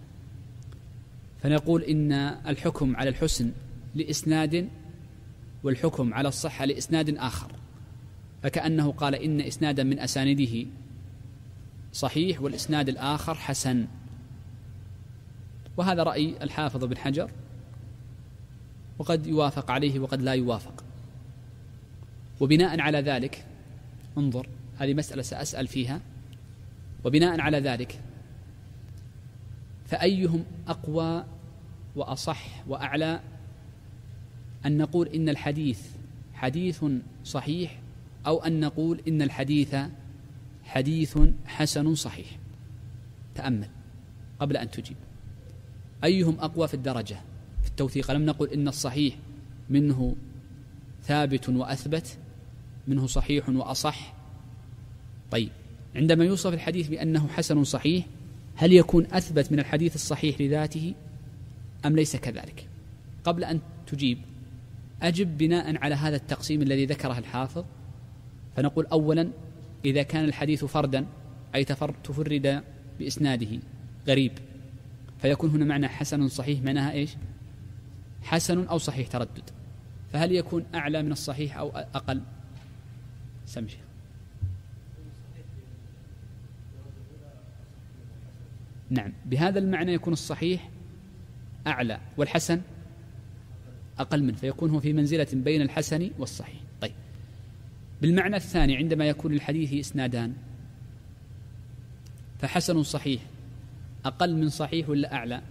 فنقول إن الحكم على الحسن لإسناد والحكم على الصحة لإسناد آخر، فكأنه قال إن إسنادا من أسانيده صحيح والإسناد الآخر حسن. وهذا رأي الحافظ بن حجر، وقد يوافق عليه وقد لا يوافق. وبناء على ذلك انظر، هذه مسألة سأسأل فيها، وبناء على ذلك فأيهم أقوى وأصح وأعلى أن نقول إن الحديث حديث صحيح أو أن نقول إن الحديث حديث حسن صحيح؟ تأمل قبل أن تجيب. أيهم أقوى في الدرجة في التوثيق؟ لم نقل إن الصحيح منه ثابت وأثبت، منه صحيح وأصح. طيب، عندما يوصف الحديث بأنه حسن صحيح، هل يكون أثبت من الحديث الصحيح لذاته أم ليس كذلك؟ قبل أن تجيب أجب بناء على هذا التقسيم الذي ذكره الحافظ. فنقول أولا إذا كان الحديث فردا أي تفرد بإسناده غريب، فيكون هنا معنى حسن صحيح معناها إيش؟ حسن أو صحيح تردد، فهل يكون أعلى من الصحيح أو أقل؟ سمشي. نعم، بهذا المعنى يكون الصحيح أعلى والحسن أقل منه، فيكون هو في منزلة بين الحسن والصحيح. طيب، بالمعنى الثاني عندما يكون الحديث إسنادان فحسن صحيح أقل من صحيح ولا أعلى؟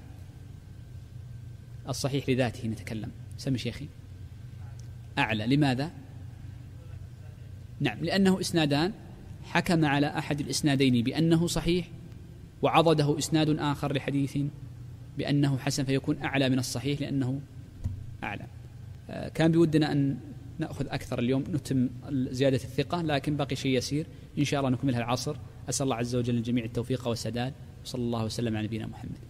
الصحيح لذاته نتكلم. سمي شيخي. أعلى. لماذا؟ نعم، لأنه إسنادان حكم على أحد الإسنادين بأنه صحيح وعضده إسناد آخر لحديث بأنه حسن، فيكون أعلى من الصحيح لأنه أعلى. كان بودنا أن نأخذ أكثر اليوم نتم زيادة الثقة، لكن باقي شيء يسير إن شاء الله نكملها العصر. أسأل الله عز وجل للجميع التوفيق والسداد، وصلى الله وسلم على نبينا محمد.